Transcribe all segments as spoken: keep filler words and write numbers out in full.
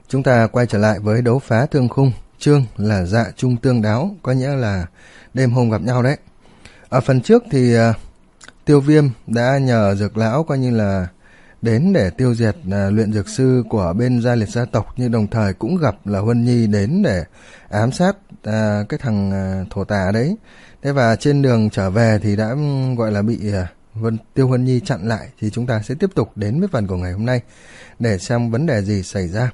Chúng ta quay trở lại với đấu phá thương khung, chương là dạ chung tương đáo, có nghĩa là đêm hôm gặp nhau đấy. Ở phần trước thì uh, Tiêu Viêm đã nhờ Dược Lão coi như là đến để tiêu diệt uh, luyện dược sư của bên gia liệt gia tộc, nhưng đồng thời cũng gặp là Huân Nhi đến để ám sát uh, cái thằng uh, thổ tả đấy. Thế và trên đường trở về thì đã um, gọi là bị uh, Vân, Tiêu Huân Nhi chặn lại. Thì chúng ta sẽ tiếp tục đến với phần của ngày hôm nay để xem vấn đề gì xảy ra.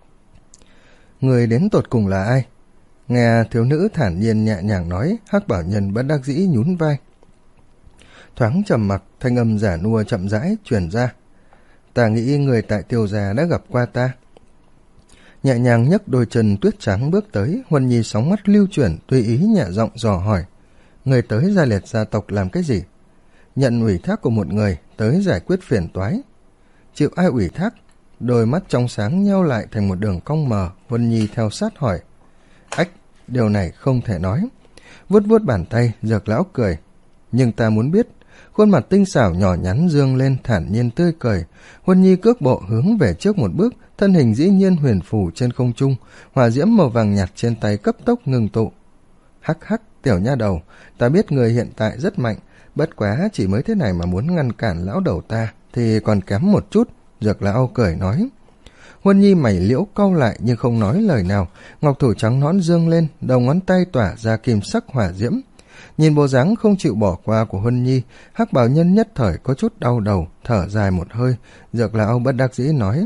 Người đến tột cùng là ai? Nghe thiếu nữ thản nhiên nhẹ nhàng nói, Hắc Bảo Nhân bất đắc dĩ nhún vai. Thoáng trầm mặc, thanh âm giả nua chậm rãi truyền ra. Ta nghĩ người tại Tiêu gia đã gặp qua ta. Nhẹ nhàng nhấc đôi chân tuyết trắng bước tới, Huân Nhi sóng mắt lưu chuyển, tùy ý nhẹ giọng dò hỏi. Người tới gia liệt gia tộc làm cái gì? Nhận ủy thác của một người, tới giải quyết phiền toái. Chịu ai ủy thác? Đôi mắt trong sáng nheo lại thành một đường cong mờ, Huân Nhi theo sát hỏi. Ách, điều này không thể nói. Vuốt vuốt bàn tay, Dược Lão cười. Nhưng ta muốn biết. Khuôn mặt tinh xảo nhỏ nhắn dương lên, thản nhiên tươi cười. Huân Nhi cước bộ hướng về trước một bước, thân hình dĩ nhiên huyền phù trên không trung, hỏa diễm màu vàng nhạt trên tay cấp tốc ngừng tụ. Hắc hắc, tiểu nha đầu, ta biết người hiện tại rất mạnh, bất quá chỉ mới thế này mà muốn ngăn cản lão đầu ta thì còn kém một chút. Dược Lão cười nói. Huân Nhi mày liễu cau lại nhưng không nói lời nào, ngọc thủ trắng nõn dương lên, đầu ngón tay tỏa ra kim sắc hỏa diễm. Nhìn bộ dáng không chịu bỏ qua của Huân Nhi, Hắc Bảo Nhân nhất thời có chút đau đầu, thở dài một hơi. Dược Lão bất đắc dĩ nói.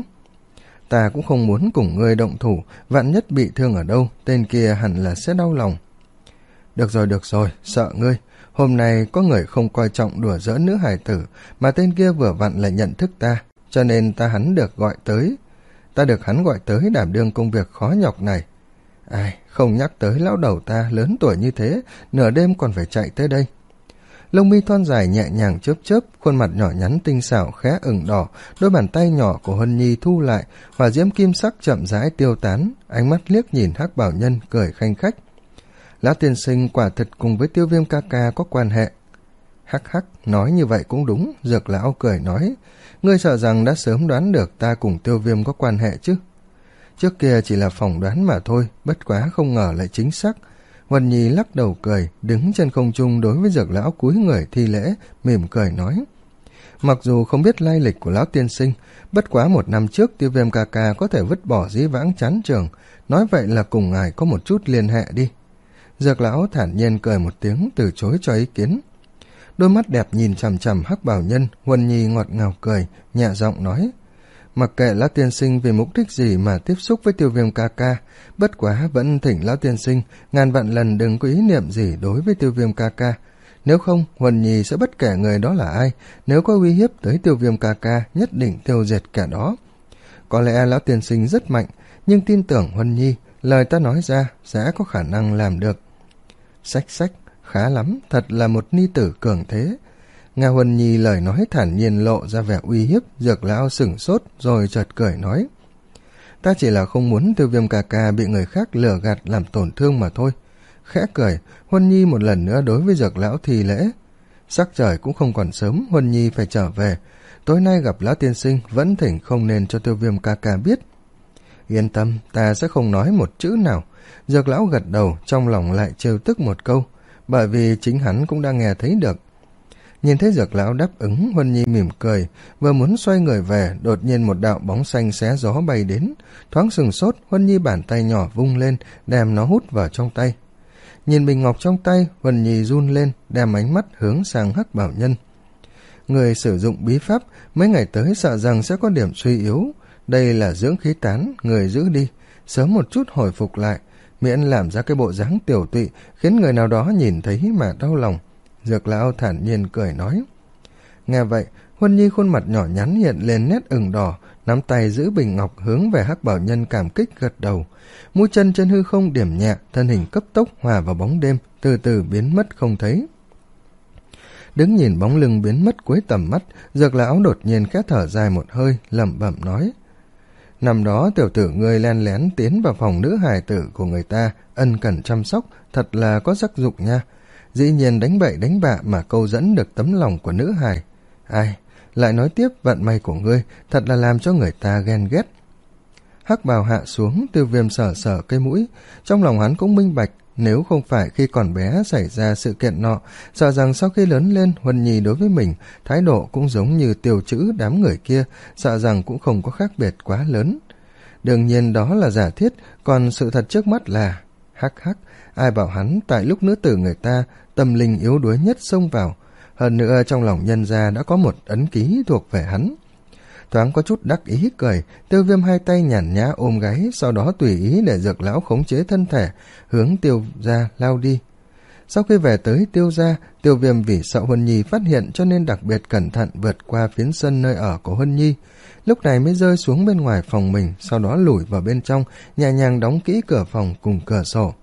Ta cũng không muốn cùng ngươi động thủ, vạn nhất bị thương ở đâu, tên kia hẳn là sẽ đau lòng. Được rồi, được rồi, sợ ngươi. Hôm nay có người không coi trọng đùa giỡn nữ hài tử, mà tên kia vừa vặn là nhận thức ta, cho nên ta hắn được gọi tới. Ta được hắn gọi tới đảm đương công việc khó nhọc này. Ai, không nhắc tới lão đầu ta lớn tuổi như thế, nửa đêm còn phải chạy tới đây. Lông mi thon dài nhẹ nhàng chớp chớp, khuôn mặt nhỏ nhắn tinh xảo khẽ ửng đỏ, đôi bàn tay nhỏ của Huân Nhi thu lại, hỏa diễm kim sắc chậm rãi tiêu tán, ánh mắt liếc nhìn Hắc Bảo Nhân cười khanh khách. Lão tiên sinh quả thật cùng với Tiêu Viêm ca ca có quan hệ. Hắc hắc, nói như vậy cũng đúng, Dược Lão cười nói. Ngươi sợ rằng đã sớm đoán được ta cùng Tiêu Viêm có quan hệ chứ? Trước kia chỉ là phỏng đoán mà thôi, bất quá không ngờ lại chính xác. Huân Nhi lắc đầu cười, đứng trên không trung đối với Dược Lão cúi người thi lễ, mỉm cười nói. Mặc dù không biết lai lịch của lão tiên sinh, bất quá một năm trước Tiêu Viêm ca ca có thể vứt bỏ dĩ vãng chán trường, nói vậy là cùng ngài có một chút liên hệ đi. Dược Lão thản nhiên cười một tiếng, từ chối cho ý kiến. Đôi mắt đẹp nhìn chằm chằm Hắc Bảo Nhân, Huân Nhi ngọt ngào cười, nhẹ giọng nói. Mặc kệ lão tiên sinh vì mục đích gì mà tiếp xúc với Tiêu Viêm ca ca, bất quá vẫn thỉnh lão tiên sinh ngàn vạn lần đừng có ý niệm gì đối với Tiêu Viêm ca ca. Nếu không, Huân Nhi sẽ bất kể người đó là ai, nếu có uy hiếp tới Tiêu Viêm ca ca, nhất định tiêu diệt kẻ đó. Có lẽ lão tiên sinh rất mạnh, nhưng tin tưởng Huân Nhi, lời ta nói ra sẽ có khả năng làm được. Sách sách, khá lắm, thật là một ni tử cường thế. Nga Huân Nhi lời nói thản nhiên lộ ra vẻ uy hiếp, Dược Lão sửng sốt rồi chợt cười nói. Ta chỉ là không muốn Tiêu Viêm ca ca bị người khác lừa gạt làm tổn thương mà thôi. Khẽ cười, Huân Nhi một lần nữa đối với Dược Lão thi lễ. Sắc trời cũng không còn sớm, Huân Nhi phải trở về. Tối nay gặp lão tiên sinh, vẫn thỉnh không nên cho Tiêu Viêm ca ca biết. Yên tâm, ta sẽ không nói một chữ nào. Dược Lão gật đầu, trong lòng lại trêu tức một câu, bởi vì chính hắn cũng đang nghe thấy được. Nhìn thấy Dược Lão đáp ứng, Huân Nhi mỉm cười, vừa muốn xoay người về, đột nhiên một đạo bóng xanh xé gió bay đến. Thoáng sừng sốt, Huân Nhi bàn tay nhỏ vung lên, đem nó hút vào trong tay. Nhìn bình ngọc trong tay, Huân Nhi run lên, đem ánh mắt hướng sang Hắc Bảo Nhân. Người sử dụng bí pháp, mấy ngày tới sợ rằng sẽ có điểm suy yếu. Đây là dưỡng khí tán, người giữ đi, sớm một chút hồi phục lại, miễn làm ra cái bộ dáng tiểu tụy, khiến người nào đó nhìn thấy mà đau lòng. Dược Lão thản nhiên cười nói. Nghe vậy, Huân Nhi khuôn mặt nhỏ nhắn hiện lên nét ửng đỏ, nắm tay giữ bình ngọc hướng về Hắc Bảo Nhân cảm kích gật đầu. Mũi chân trên hư không điểm nhẹ, thân hình cấp tốc hòa vào bóng đêm, từ từ biến mất không thấy. Đứng nhìn bóng lưng biến mất cuối tầm mắt, Dược Lão đột nhiên khẽ thở dài một hơi, lẩm bẩm nói. Năm đó tiểu tử ngươi len lén tiến vào phòng nữ hài tử của người ta, ân cần chăm sóc, thật là có tác dụng nha. Dĩ nhiên đánh bậy đánh bạ mà câu dẫn được tấm lòng của nữ hài. Ai, lại nói tiếp vận may của ngươi thật là làm cho người ta ghen ghét. Hắc bào hạ xuống, Tiêu Viêm sờ sờ cây mũi. Trong lòng hắn cũng minh bạch, nếu không phải khi còn bé xảy ra sự kiện nọ, sợ rằng sau khi lớn lên, Huân Nhi đối với mình thái độ cũng giống như Tiêu Trữ đám người kia, sợ rằng cũng không có khác biệt quá lớn. Đương nhiên đó là giả thiết, còn sự thật trước mắt là hắc hắc, ai bảo hắn tại lúc nữ tử người ta tâm linh yếu đuối nhất xông vào, hơn nữa trong lòng nhân gia đã có một ấn ký thuộc về hắn. Thoáng có chút đắc ý cười, Tiêu Viêm hai tay nhàn nhã ôm gáy, sau đó tùy ý để Dược lão khống chế thân thể hướng Tiêu gia lao đi. Sau khi về tới Tiêu gia, Tiêu Viêm vì sợ Huân Nhi phát hiện cho nên đặc biệt cẩn thận vượt qua phiến sân nơi ở của Huân Nhi, lúc này mới rơi xuống bên ngoài phòng mình, sau đó lủi vào bên trong, nhẹ nhàng đóng kỹ cửa phòng cùng cửa sổ.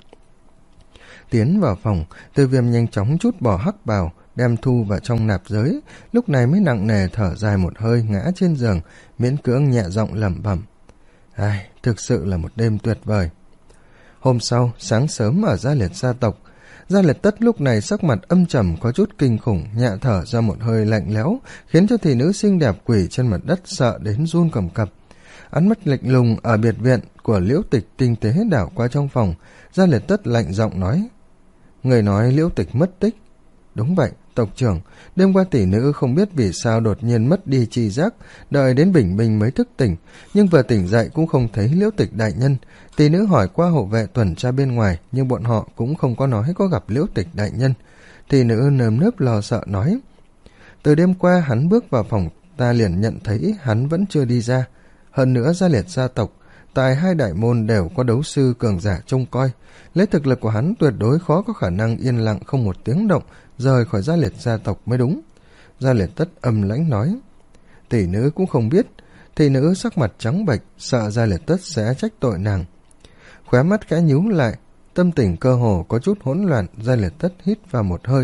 Tiến vào phòng, Tiêu Viêm nhanh chóng trút bỏ hắc bào, đem thu vào trong nạp giới, lúc này mới nặng nề thở dài một hơi ngã trên giường, miễn cưỡng nhẹ giọng lẩm bẩm. Ai, thực sự là một đêm tuyệt vời. Hôm sau, sáng sớm ở Gia Liệt gia tộc, Gia Liệt Tất lúc này sắc mặt âm trầm có chút kinh khủng, nhẹ thở ra một hơi lạnh lẽo, khiến cho thị nữ xinh đẹp quỳ trên mặt đất sợ đến run cầm cập. Ánh mắt lạnh lùng ở biệt viện của Liễu Tịch tinh tế đảo qua trong phòng, Gia Liệt Tất lạnh giọng nói. Người nói Liễu Tịch mất tích. Đúng vậy, tộc trưởng, đêm qua tỷ nữ không biết vì sao đột nhiên mất đi tri giác, đợi đến bình minh mới thức tỉnh, nhưng vừa tỉnh dậy cũng không thấy Liễu Tịch đại nhân. Tỷ nữ hỏi qua hộ vệ tuần tra bên ngoài, nhưng bọn họ cũng không có nói có gặp Liễu Tịch đại nhân. Tỷ nữ nơm nớp lo sợ nói. Từ đêm qua hắn bước vào phòng, ta liền nhận thấy hắn vẫn chưa đi ra. Hơn nữa Gia Liệt gia tộc, tại hai đại môn đều có đấu sư cường giả trông coi. Lấy thực lực của hắn tuyệt đối khó có khả năng yên lặng không một tiếng động rời khỏi Gia Liệt gia tộc mới đúng. Gia Liệt Tất âm lãnh nói. Tỷ nữ cũng không biết. Tỷ nữ sắc mặt trắng bệch, sợ Gia Liệt Tất sẽ trách tội nàng. Khóe mắt khẽ nhíu lại, tâm tình cơ hồ có chút hỗn loạn. Gia Liệt Tất hít vào một hơi,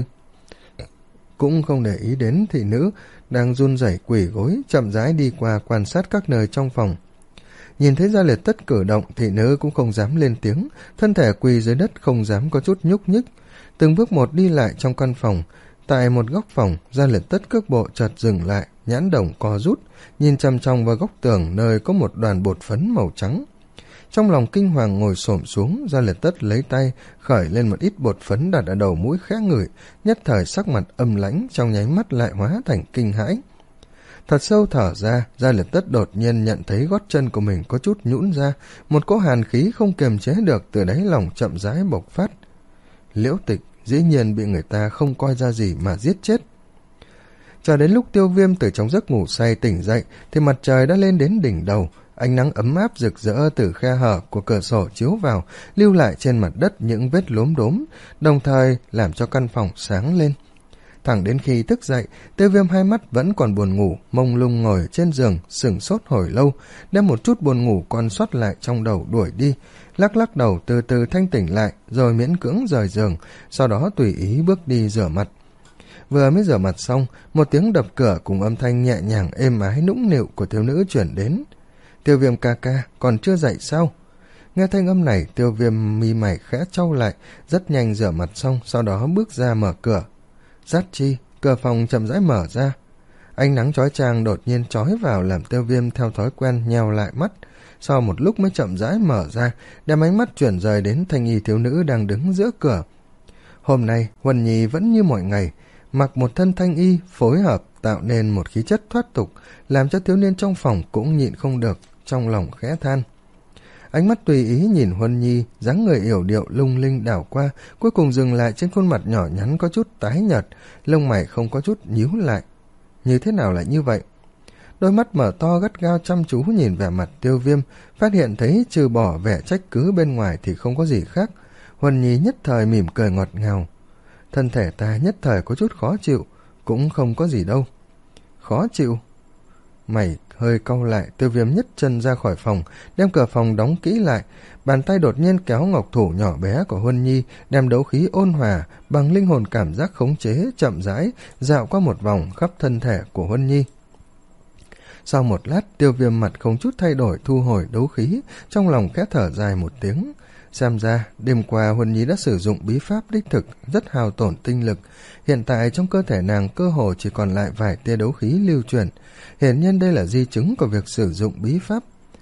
cũng không để ý đến thị nữ đang run rẩy quỳ gối, chậm rãi đi qua quan sát các nơi trong phòng. Nhìn thấy Gia Liệt Tất cử động, thị nữ cũng không dám lên tiếng, thân thể quỳ dưới đất không dám có chút nhúc nhích, từng bước một đi lại trong căn phòng. Tại một góc phòng, Gia Liệt Tất cước bộ chợt dừng lại, nhãn đồng co rút, nhìn chằm chằm vào góc tường nơi có một đoàn bột phấn màu trắng. Trong lòng kinh hoàng ngồi xổm xuống, Gia Liệt Tất lấy tay khởi lên một ít bột phấn đặt ở đầu mũi khẽ ngửi, nhất thời sắc mặt âm lãnh, trong nháy mắt lại hóa thành kinh hãi. Thật sâu thở ra, Gia Liệt Tất đột nhiên nhận thấy gót chân của mình có chút nhũn ra, một cỗ hàn khí không kiềm chế được từ đáy lòng chậm rãi bộc phát. Liễu Tịch dĩ nhiên bị người ta không coi ra gì mà giết chết. Cho đến lúc Tiêu Viêm từ trong giấc ngủ say tỉnh dậy thì mặt trời đã lên đến đỉnh đầu, ánh nắng ấm áp rực rỡ từ khe hở của cửa sổ chiếu vào, lưu lại trên mặt đất những vết lốm đốm, đồng thời làm cho căn phòng sáng lên. Thẳng đến khi thức dậy, Tiêu Viêm hai mắt vẫn còn buồn ngủ, mông lung ngồi trên giường, sửng sốt hồi lâu, đem một chút buồn ngủ còn sót lại trong đầu đuổi đi, lắc lắc đầu từ từ thanh tỉnh lại, rồi miễn cưỡng rời giường, sau đó tùy ý bước đi rửa mặt. Vừa mới rửa mặt xong, một tiếng đập cửa cùng âm thanh nhẹ nhàng êm ái nũng nịu của thiếu nữ chuyển đến. Tiêu Viêm ca ca, còn chưa dậy sao? Nghe thanh âm này, Tiêu Viêm mi mày khẽ chau lại, rất nhanh rửa mặt xong, sau đó bước ra mở cửa. Rát chi, cửa phòng chậm rãi mở ra. Ánh nắng chói chang đột nhiên chói vào làm Tiêu Viêm theo thói quen nheo lại mắt. Sau một lúc mới chậm rãi mở ra, đem ánh mắt chuyển rời đến thanh y thiếu nữ đang đứng giữa cửa. Hôm nay, Huân Nhi vẫn như mọi ngày, mặc một thân thanh y, phối hợp tạo nên một khí chất thoát tục, làm cho thiếu niên trong phòng cũng nhịn không được, trong lòng khẽ than. Ánh mắt tùy ý nhìn Huân Nhi, dáng người yểu điệu lung linh đảo qua, cuối cùng dừng lại trên khuôn mặt nhỏ nhắn có chút tái nhợt, lông mày không có chút nhíu lại. Như thế nào lại như vậy? Đôi mắt mở to gắt gao chăm chú nhìn vẻ mặt Tiêu Viêm, phát hiện thấy trừ bỏ vẻ trách cứ bên ngoài thì không có gì khác. Huân Nhi nhất thời mỉm cười ngọt ngào. Thân thể ta nhất thời có chút khó chịu, cũng không có gì đâu. Khó chịu? Mày hơi cau lại, Tiêu Viêm nhất chân ra khỏi phòng, đem cửa phòng đóng kỹ lại, bàn tay đột nhiên kéo ngọc thủ nhỏ bé của Huân Nhi, đem đấu khí ôn hòa bằng linh hồn cảm giác khống chế chậm rãi dạo qua một vòng khắp thân thể của Huân Nhi. Sau một lát, Tiêu Viêm mặt không chút thay đổi thu hồi đấu khí, trong lòng khẽ thở dài một tiếng. Xem ra, đêm qua Huân Nhi đã sử dụng bí pháp đích thực, rất hao tổn tinh lực. Hiện tại trong cơ thể nàng cơ hồ chỉ còn lại vài tia đấu khí lưu chuyển. Hiển nhiên đây là di chứng của việc sử dụng bí pháp.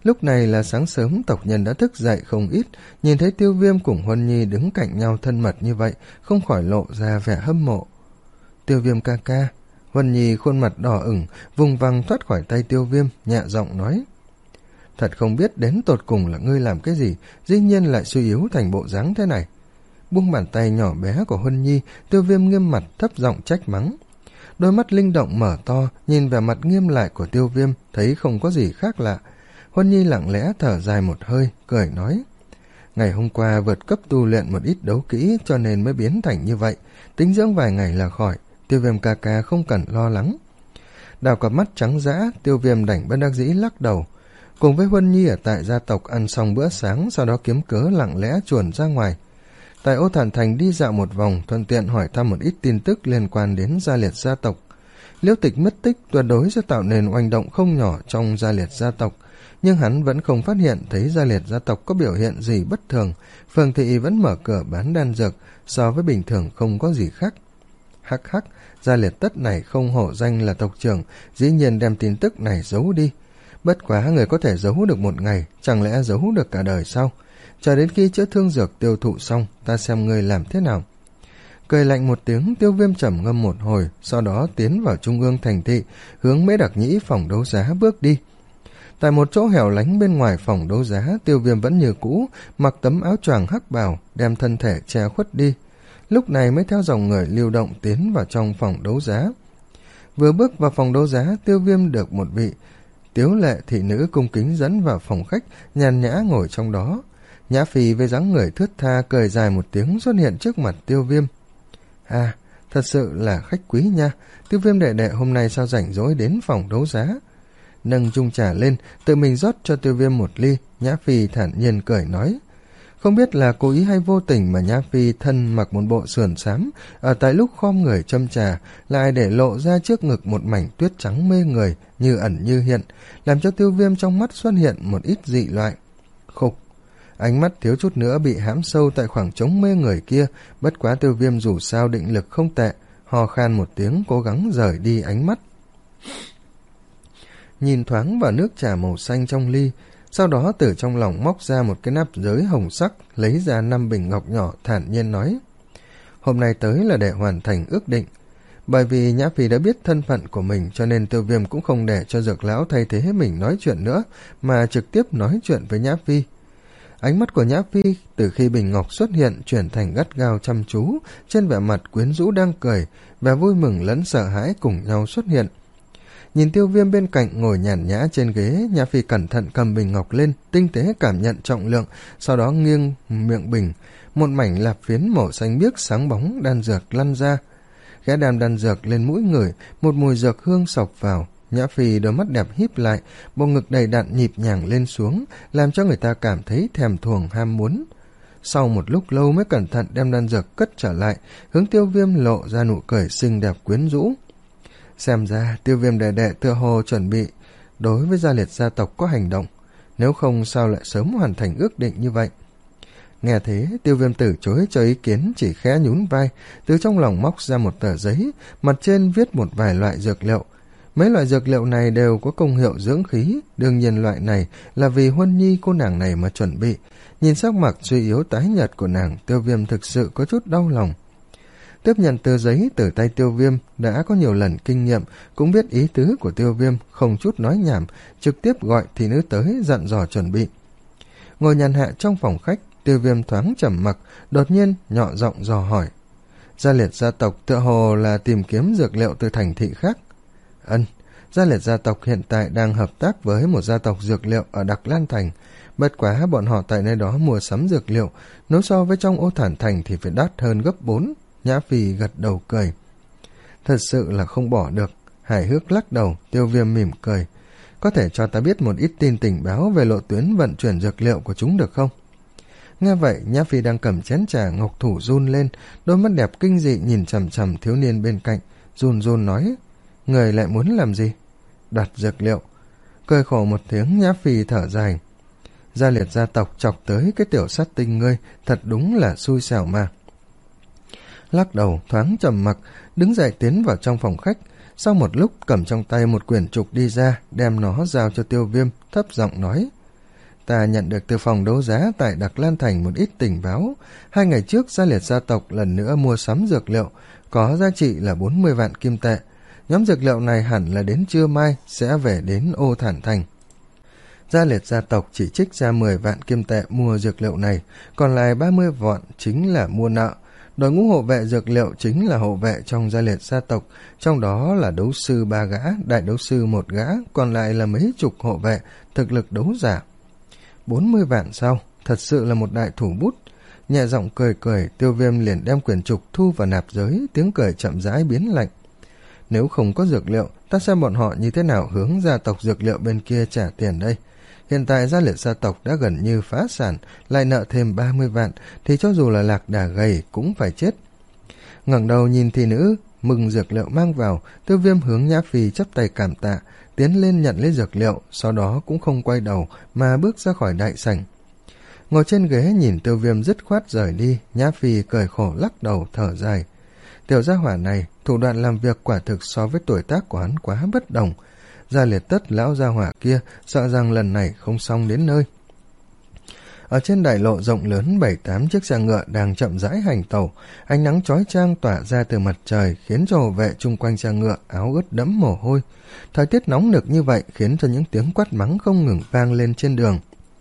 Lúc này là sáng sớm, tộc nhân đã thức dậy không ít, nhìn thấy Tiêu Viêm cùng Huân Nhi đứng cạnh nhau thân mật như vậy, không khỏi lộ ra vẻ hâm mộ. Tiêu Viêm ca ca. Huân Nhi khuôn mặt đỏ ửng, vùng vằng thoát khỏi tay Tiêu Viêm, nhẹ giọng nói. Thật không biết đến tột cùng là ngươi làm cái gì, dĩ nhiên lại suy yếu thành bộ dáng thế này. Buông bàn tay nhỏ bé của Huân Nhi, Tiêu Viêm nghiêm mặt thấp giọng trách mắng. Đôi mắt linh động mở to, nhìn vẻ mặt nghiêm lại của Tiêu Viêm, thấy không có gì khác lạ. Huân Nhi lặng lẽ thở dài một hơi, cười nói. Ngày hôm qua vượt cấp tu luyện một ít đấu kỹ cho nên mới biến thành như vậy, tính dưỡng vài ngày là khỏi, Tiêu Viêm ca ca không cần lo lắng. Đào cặp mắt trắng dã, Tiêu Viêm đành bất đắc dĩ lắc đầu. Cùng với Huân Nhi ở tại gia tộc ăn xong bữa sáng, sau đó kiếm cớ lặng lẽ chuồn ra ngoài. Tại Ô Thản Thành đi dạo một vòng, thuận tiện hỏi thăm một ít tin tức liên quan đến gia liệt gia tộc. Liễu Tịch mất tích tuyệt đối sẽ tạo nên oanh động không nhỏ trong gia liệt gia tộc, nhưng hắn vẫn không phát hiện thấy gia liệt gia tộc có biểu hiện gì bất thường. Phường thị vẫn mở cửa bán đan dược, so với bình thường không có gì khác. Hắc hắc, gia liệt tất này không hổ danh là tộc trưởng, dĩ nhiên đem tin tức này giấu đi. Bất quá người có thể giấu được một ngày, chẳng lẽ giấu được cả đời sao? Chờ đến khi chữa thương dược tiêu thụ xong, ta xem ngươi làm thế nào. Cười lạnh một tiếng, Tiêu Viêm trầm ngâm một hồi, sau đó tiến vào trung ương thành thị, hướng Mễ Đặc Nhĩ phòng đấu giá bước đi. Tại một chỗ hẻo lánh bên ngoài phòng đấu giá, Tiêu Viêm vẫn như cũ, mặc tấm áo choàng hắc bào, đem thân thể che khuất đi. Lúc này mới theo dòng người lưu động tiến vào trong phòng đấu giá. Vừa bước vào phòng đấu giá, Tiêu Viêm được một vị tiếu lệ thị nữ cung kính dẫn vào phòng khách, nhàn nhã ngồi trong đó. Nhã Phi với dáng người thướt tha cười dài một tiếng xuất hiện trước mặt Tiêu Viêm. À, thật sự là khách quý nha, Tiêu Viêm đệ đệ hôm nay sao rảnh rỗi đến phòng đấu giá. Nâng chung trà lên, tự mình rót cho Tiêu Viêm một ly, Nhã Phi thản nhiên cười nói. Không biết là cố ý hay vô tình mà Nhã Phi thân mặc một bộ sườn xám, ở tại lúc khom người châm trà, lại để lộ ra trước ngực một mảnh tuyết trắng mê người, như ẩn như hiện, làm cho Tiêu Viêm trong mắt xuất hiện một ít dị loại. Khục, ánh mắt thiếu chút nữa bị hãm sâu tại khoảng trống mê người kia, bất quá Tiêu Viêm dù sao định lực không tệ, hò khan một tiếng cố gắng rời đi ánh mắt. Nhìn thoáng vào nước trà màu xanh trong ly, sau đó từ trong lòng móc ra một cái nắp giới hồng sắc, lấy ra năm bình ngọc nhỏ, thản nhiên nói. Hôm nay tới là để hoàn thành ước định. Bởi vì Nhã Phi đã biết thân phận của mình, cho nên Tiêu Viêm cũng không để cho Dược Lão thay thế mình nói chuyện nữa, mà trực tiếp nói chuyện với Nhã Phi. Ánh mắt của Nhã Phi từ khi bình ngọc xuất hiện chuyển thành gắt gao chăm chú, trên vẻ mặt quyến rũ đang cười, vẻ vui mừng lẫn sợ hãi cùng nhau xuất hiện. Nhìn Tiêu Viêm bên cạnh ngồi nhàn nhã trên ghế, Nhã Phi cẩn thận cầm bình ngọc lên, tinh tế cảm nhận trọng lượng, sau đó nghiêng miệng bình, một mảnh lạp phiến màu xanh biếc sáng bóng đan dược lăn ra. Khẽ đàm đan dược lên mũi người, một mùi dược hương sộc vào. Nhã Phi đôi mắt đẹp híp lại, bộ ngực đầy đặn nhịp nhàng lên xuống, làm cho người ta cảm thấy thèm thuồng ham muốn. Sau một lúc lâu mới cẩn thận đem đan dược cất trở lại, hướng Tiêu Viêm lộ ra nụ cười xinh đẹp quyến rũ. Xem ra Tiêu Viêm đệ đệ tựa hồ chuẩn bị đối với gia liệt gia tộc có hành động, nếu không sao lại sớm hoàn thành ước định như vậy. Nghe thế, Tiêu Viêm từ chối cho ý kiến, chỉ khẽ nhún vai, từ trong lòng móc ra một tờ giấy, mặt trên viết một vài loại dược liệu. Mấy loại dược liệu này đều có công hiệu dưỡng khí, đương nhiên loại này là vì Huân Nhi cô nàng này mà chuẩn bị. Nhìn sắc mặt suy yếu tái nhợt của nàng, Tiêu Viêm thực sự có chút đau lòng. Tiếp nhận tờ giấy từ tay Tiêu Viêm, đã có nhiều lần kinh nghiệm, cũng biết ý tứ của Tiêu Viêm, không chút nói nhảm, trực tiếp gọi thị nữ tới dặn dò chuẩn bị. Ngồi nhàn hạ trong phòng khách, Tiêu Viêm thoáng trầm mặc, đột nhiên nhỏ giọng dò hỏi. Gia liệt gia tộc tựa hồ là tìm kiếm dược liệu từ thành thị khác. Ân, gia liệt gia tộc hiện tại đang hợp tác với một gia tộc dược liệu ở Đặc Lan Thành. Bất quá bọn họ tại nơi đó mua sắm dược liệu, nếu so với trong Ô Thản Thành thì phải đắt hơn gấp bốn. Nhã Phi gật đầu cười. Thật sự là không bỏ được. Hài hước lắc đầu, Tiêu Viêm mỉm cười. Có thể cho ta biết một ít tin tình báo về lộ tuyến vận chuyển dược liệu của chúng được không? Nghe vậy, Nhã Phi đang cầm chén trà ngọc thủ run lên, đôi mắt đẹp kinh dị nhìn chằm chằm thiếu niên bên cạnh, run run nói. Người lại muốn làm gì? Đoạt dược liệu. Cười khổ một tiếng, Nhã Phi thở dài. Gia liệt gia tộc chọc tới cái tiểu sát tinh ngươi, thật đúng là xui xẻo mà. Lắc đầu, thoáng trầm mặc, đứng dậy tiến vào trong phòng khách. Sau một lúc cầm trong tay một quyển trục đi ra, đem nó giao cho Tiêu Viêm, thấp giọng nói. Ta nhận được từ phòng đấu giá tại Đặc Lan Thành một ít tình báo. Hai ngày trước Gia Liệt gia tộc lần nữa mua sắm dược liệu, có giá trị là bốn mươi vạn kim tệ. Nhóm dược liệu này hẳn là đến trưa mai sẽ về đến Ô Thản Thành. Gia Liệt gia tộc chỉ trích ra mười vạn kim tệ mua dược liệu này, còn lại ba mươi vạn chính là mua nợ. Đội ngũ hộ vệ dược liệu chính là hộ vệ trong Gia Liệt gia tộc, trong đó là đấu sư ba gã, đại đấu sư một gã, còn lại là mấy chục hộ vệ, thực lực đấu giả. bốn mươi vạn sao? Thật sự là một đại thủ bút. Nhẹ giọng cười cười, Tiêu Viêm liền đem quyển trục thu vào nạp giới, tiếng cười chậm rãi biến lạnh. Nếu không có dược liệu, ta xem bọn họ như thế nào hướng gia tộc dược liệu bên kia trả tiền đây. Hiện tại Gia Liệt gia tộc đã gần như phá sản, lại nợ thêm ba mươi vạn, thì cho dù là lạc đà gầy cũng phải chết. Ngẩng đầu nhìn thị nữ mừng dược liệu mang vào, Tiêu Viêm hướng Nhã Phi chắp tay cảm tạ, tiến lên nhận lấy dược liệu, sau đó cũng không quay đầu mà bước ra khỏi đại sảnh. Ngồi trên ghế nhìn Tiêu Viêm dứt khoát rời đi, Nhã Phi cười khổ lắc đầu thở dài. Tiểu gia hỏa này, thủ đoạn làm việc quả thực so với tuổi tác của hắn quá bất đồng. Gia Liệt tất lão gia hỏa kia sợ rằng lần này không xong đến nơi. Ở trên đại lộ rộng lớn, bảy tám chiếc xe ngựa đang chậm rãi hành tẩu, ánh nắng chói chang tỏa ra từ mặt trời khiến cho hộ vệ chung quanh xe ngựa áo ướt đẫm mồ hôi. Thời tiết nóng nực như vậy khiến cho những tiếng quát mắng không ngừng vang lên trên đường.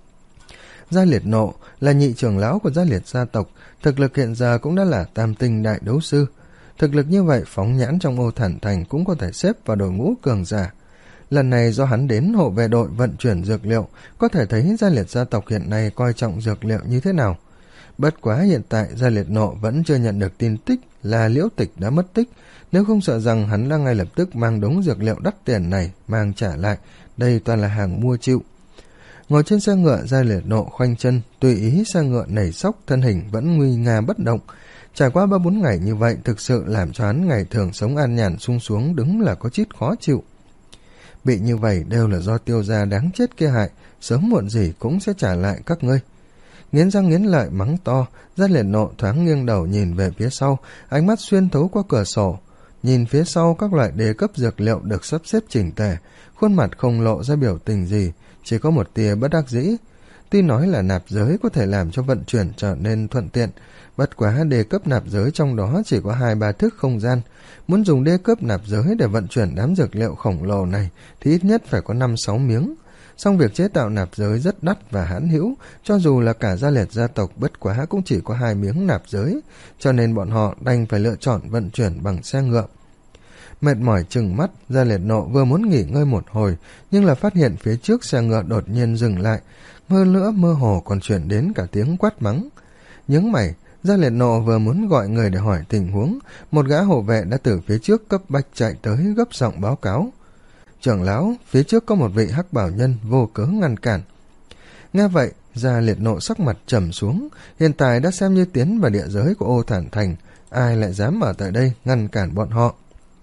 Gia Liệt Nộ là nhị trưởng lão của Gia Liệt gia tộc, thực lực hiện giờ cũng đã là tam tinh đại đấu sư. Thực lực như vậy phóng nhãn trong Ô Thản Thành cũng có thể xếp vào đội ngũ cường giả. Lần này do hắn đến hộ vệ đội vận chuyển dược liệu, có thể thấy Gia Liệt gia tộc hiện nay coi trọng dược liệu như thế nào. Bất quá hiện tại Gia Liệt Nộ vẫn chưa nhận được tin tức là Liễu Tịch đã mất tích, nếu không sợ rằng hắn đang ngay lập tức mang đống dược liệu đắt tiền này mang trả lại, đây toàn là hàng mua chịu. Ngồi trên xe ngựa, Gia Liệt Nộ khoanh chân, tùy ý xe ngựa nảy sóc, thân hình vẫn nguy nga bất động. Trải qua ba bốn ngày như vậy thực sự làm cho hắn ngày thường sống an nhàn sung xuống đúng là có chút khó chịu. Bị như vậy đều là do Tiêu gia đáng chết kia hại, sớm muộn gì cũng sẽ trả lại các ngươi. Nghiến răng nghiến lợi mắng to, Gia Liệt Nộ thoáng nghiêng đầu nhìn về phía sau, ánh mắt xuyên thấu qua cửa sổ, nhìn phía sau các loại đề cấp dược liệu được sắp xếp chỉnh tề, khuôn mặt không lộ ra biểu tình gì, chỉ có một tia bất đắc dĩ. Tuy nói là nạp giới có thể làm cho vận chuyển trở nên thuận tiện, bất quá đề cấp nạp giới trong đó chỉ có hai ba thước không gian. Muốn dùng đề cấp nạp giới để vận chuyển đám dược liệu khổng lồ này thì ít nhất phải có năm sáu miếng. Song việc chế tạo nạp giới rất đắt và hãn hữu, cho dù là cả Gia Liệt gia tộc bất quá cũng chỉ có hai miếng nạp giới, cho nên bọn họ đành phải lựa chọn vận chuyển bằng xe ngựa. Mệt mỏi trừng mắt, Gia Liệt Nộ vừa muốn nghỉ ngơi một hồi, nhưng là phát hiện phía trước xe ngựa đột nhiên dừng lại, hơn nữa mơ hồ còn chuyển đến cả tiếng quát mắng. Nhướng mày, Gia Liệt Nộ vừa muốn gọi người để hỏi tình huống, một gã hộ vệ đã từ phía trước cấp bách chạy tới gấp giọng báo cáo. Trưởng lão, phía trước có một vị hắc bảo nhân vô cớ ngăn cản. Nghe vậy, Gia Liệt Nộ sắc mặt trầm xuống, hiện tại đã xem như tiến vào địa giới của Ô Thản Thành, ai lại dám ở tại đây ngăn cản bọn họ.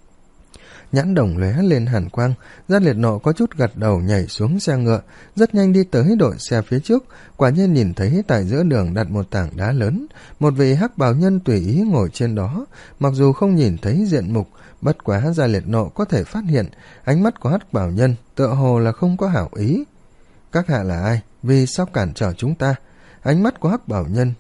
Nhãn đồng lóe lên hàn quang, Gia Liệt Nộ có chút gật đầu nhảy xuống xe ngựa, rất nhanh đi tới đội xe phía trước, quả nhiên nhìn thấy tại giữa đường đặt một tảng đá lớn, một vị hắc bào nhân tùy ý ngồi trên đó, mặc dù không nhìn thấy diện mục, bất quá Gia Liệt Nộ có thể phát hiện, ánh mắt của hắc bào nhân tựa hồ là không có hảo ý. Các hạ là ai? Vì sao cản trở chúng ta? Ánh mắt của hắc bào nhân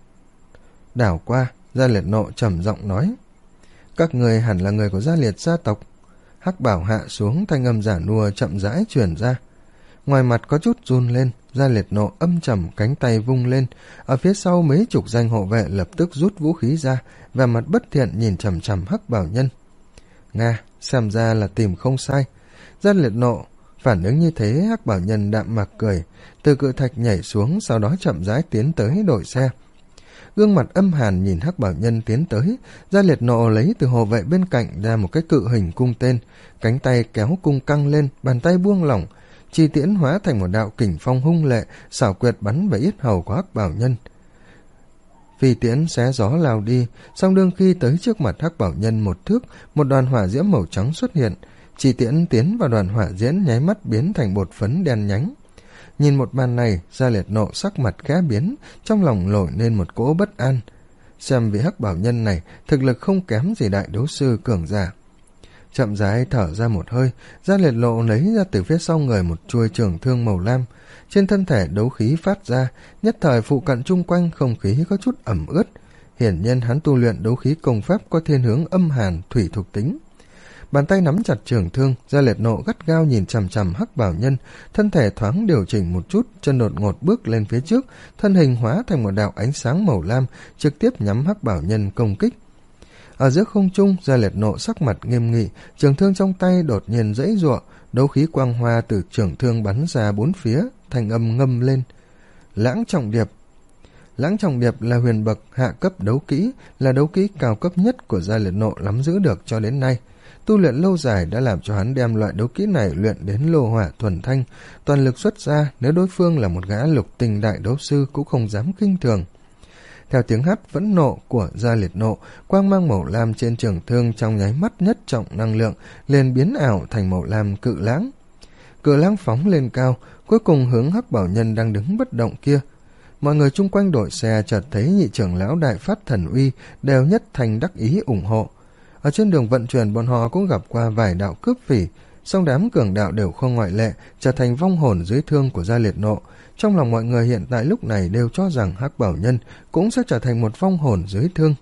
đảo qua, Gia Liệt Nộ trầm giọng nói. Các người hẳn là người của Gia Liệt gia tộc. Hắc bảo hạ xuống, thanh âm giả nua chậm rãi truyền ra. Ngoài mặt có chút run lên, Gia Liệt Nộ âm trầm cánh tay vung lên, ở phía sau mấy chục danh hộ vệ lập tức rút vũ khí ra, và mặt bất thiện nhìn chằm chằm hắc bảo nhân. Nga, xem ra là tìm không sai. Gia Liệt Nộ phản ứng như thế, hắc bảo nhân đạm mạc cười, từ cự thạch nhảy xuống, sau đó chậm rãi tiến tới đội xe. Gương mặt âm hàn nhìn hắc bảo nhân tiến tới, Gia Liệt Nộ lấy từ hộ vệ bên cạnh ra một cái cự hình cung tên, cánh tay kéo cung căng lên, bàn tay buông lỏng, chi tiễn hóa thành một đạo kình phong hung lệ, xảo quyệt bắn về yết hầu của hắc bảo nhân. Phi tiễn xé gió lao đi, song đương khi tới trước mặt hắc bảo nhân một thước, một đoàn hỏa diễm màu trắng xuất hiện, chi tiễn tiến vào đoàn hỏa diễm nháy mắt biến thành bột phấn đen nhánh. Nhìn một màn này, Gia Liệt Nộ sắc mặt khẽ biến, trong lòng nổi lên một cỗ bất an. Xem vị hắc bảo nhân này, thực lực không kém gì đại đấu sư cường giả. Chậm rãi thở ra một hơi, Gia Liệt Nộ lấy ra từ phía sau người một chuôi trường thương màu lam, trên thân thể đấu khí phát ra, nhất thời phụ cận chung quanh không khí có chút ẩm ướt. Hiển nhiên hắn tu luyện đấu khí công pháp có thiên hướng âm hàn, thủy thuộc tính. Bàn tay nắm chặt trường thương, Gia Liệt Nộ gắt gao nhìn chằm chằm Hắc Bảo Nhân, thân thể thoáng điều chỉnh một chút, chân đột ngột bước lên phía trước, thân hình hóa thành một đạo ánh sáng màu lam, trực tiếp nhắm Hắc Bảo Nhân công kích. Ở giữa không trung, Gia Liệt Nộ sắc mặt nghiêm nghị, trường thương trong tay đột nhiên giãy giụa, đấu khí quang hoa từ trường thương bắn ra bốn phía, thành âm ngâm lên. Lãng Trọng Điệp. Lãng Trọng Điệp là huyền bậc hạ cấp đấu kỹ, là đấu kỹ cao cấp nhất của Gia Liệt Nộ nắm giữ được cho đến nay. Tu luyện lâu dài đã làm cho hắn đem loại đấu kỹ này luyện đến lô hỏa thuần thanh, toàn lực xuất ra, nếu đối phương là một gã lục tinh đại đấu sư cũng không dám khinh thường. Theo tiếng hét phẫn nộ của Gia Liệt Nộ, quang mang màu lam trên trường thương trong nháy mắt nhất trọng năng lượng liền biến ảo thành màu lam cự lãng. Cự lãng phóng lên cao, cuối cùng hướng Hắc Bảo Nhân đang đứng bất động kia. Mọi người chung quanh đội xe chợt thấy nhị trưởng lão đại phát thần uy đều nhất thành đắc ý ủng hộ. Ở trên đường vận chuyển bọn họ cũng gặp qua vài đạo cướp phỉ, song đám cường đạo đều không ngoại lệ, trở thành vong hồn dưới thương của Gia Liệt Nộ. Trong lòng mọi người hiện tại lúc này đều cho rằng Hắc Bảo Nhân cũng sẽ trở thành một vong hồn dưới thương.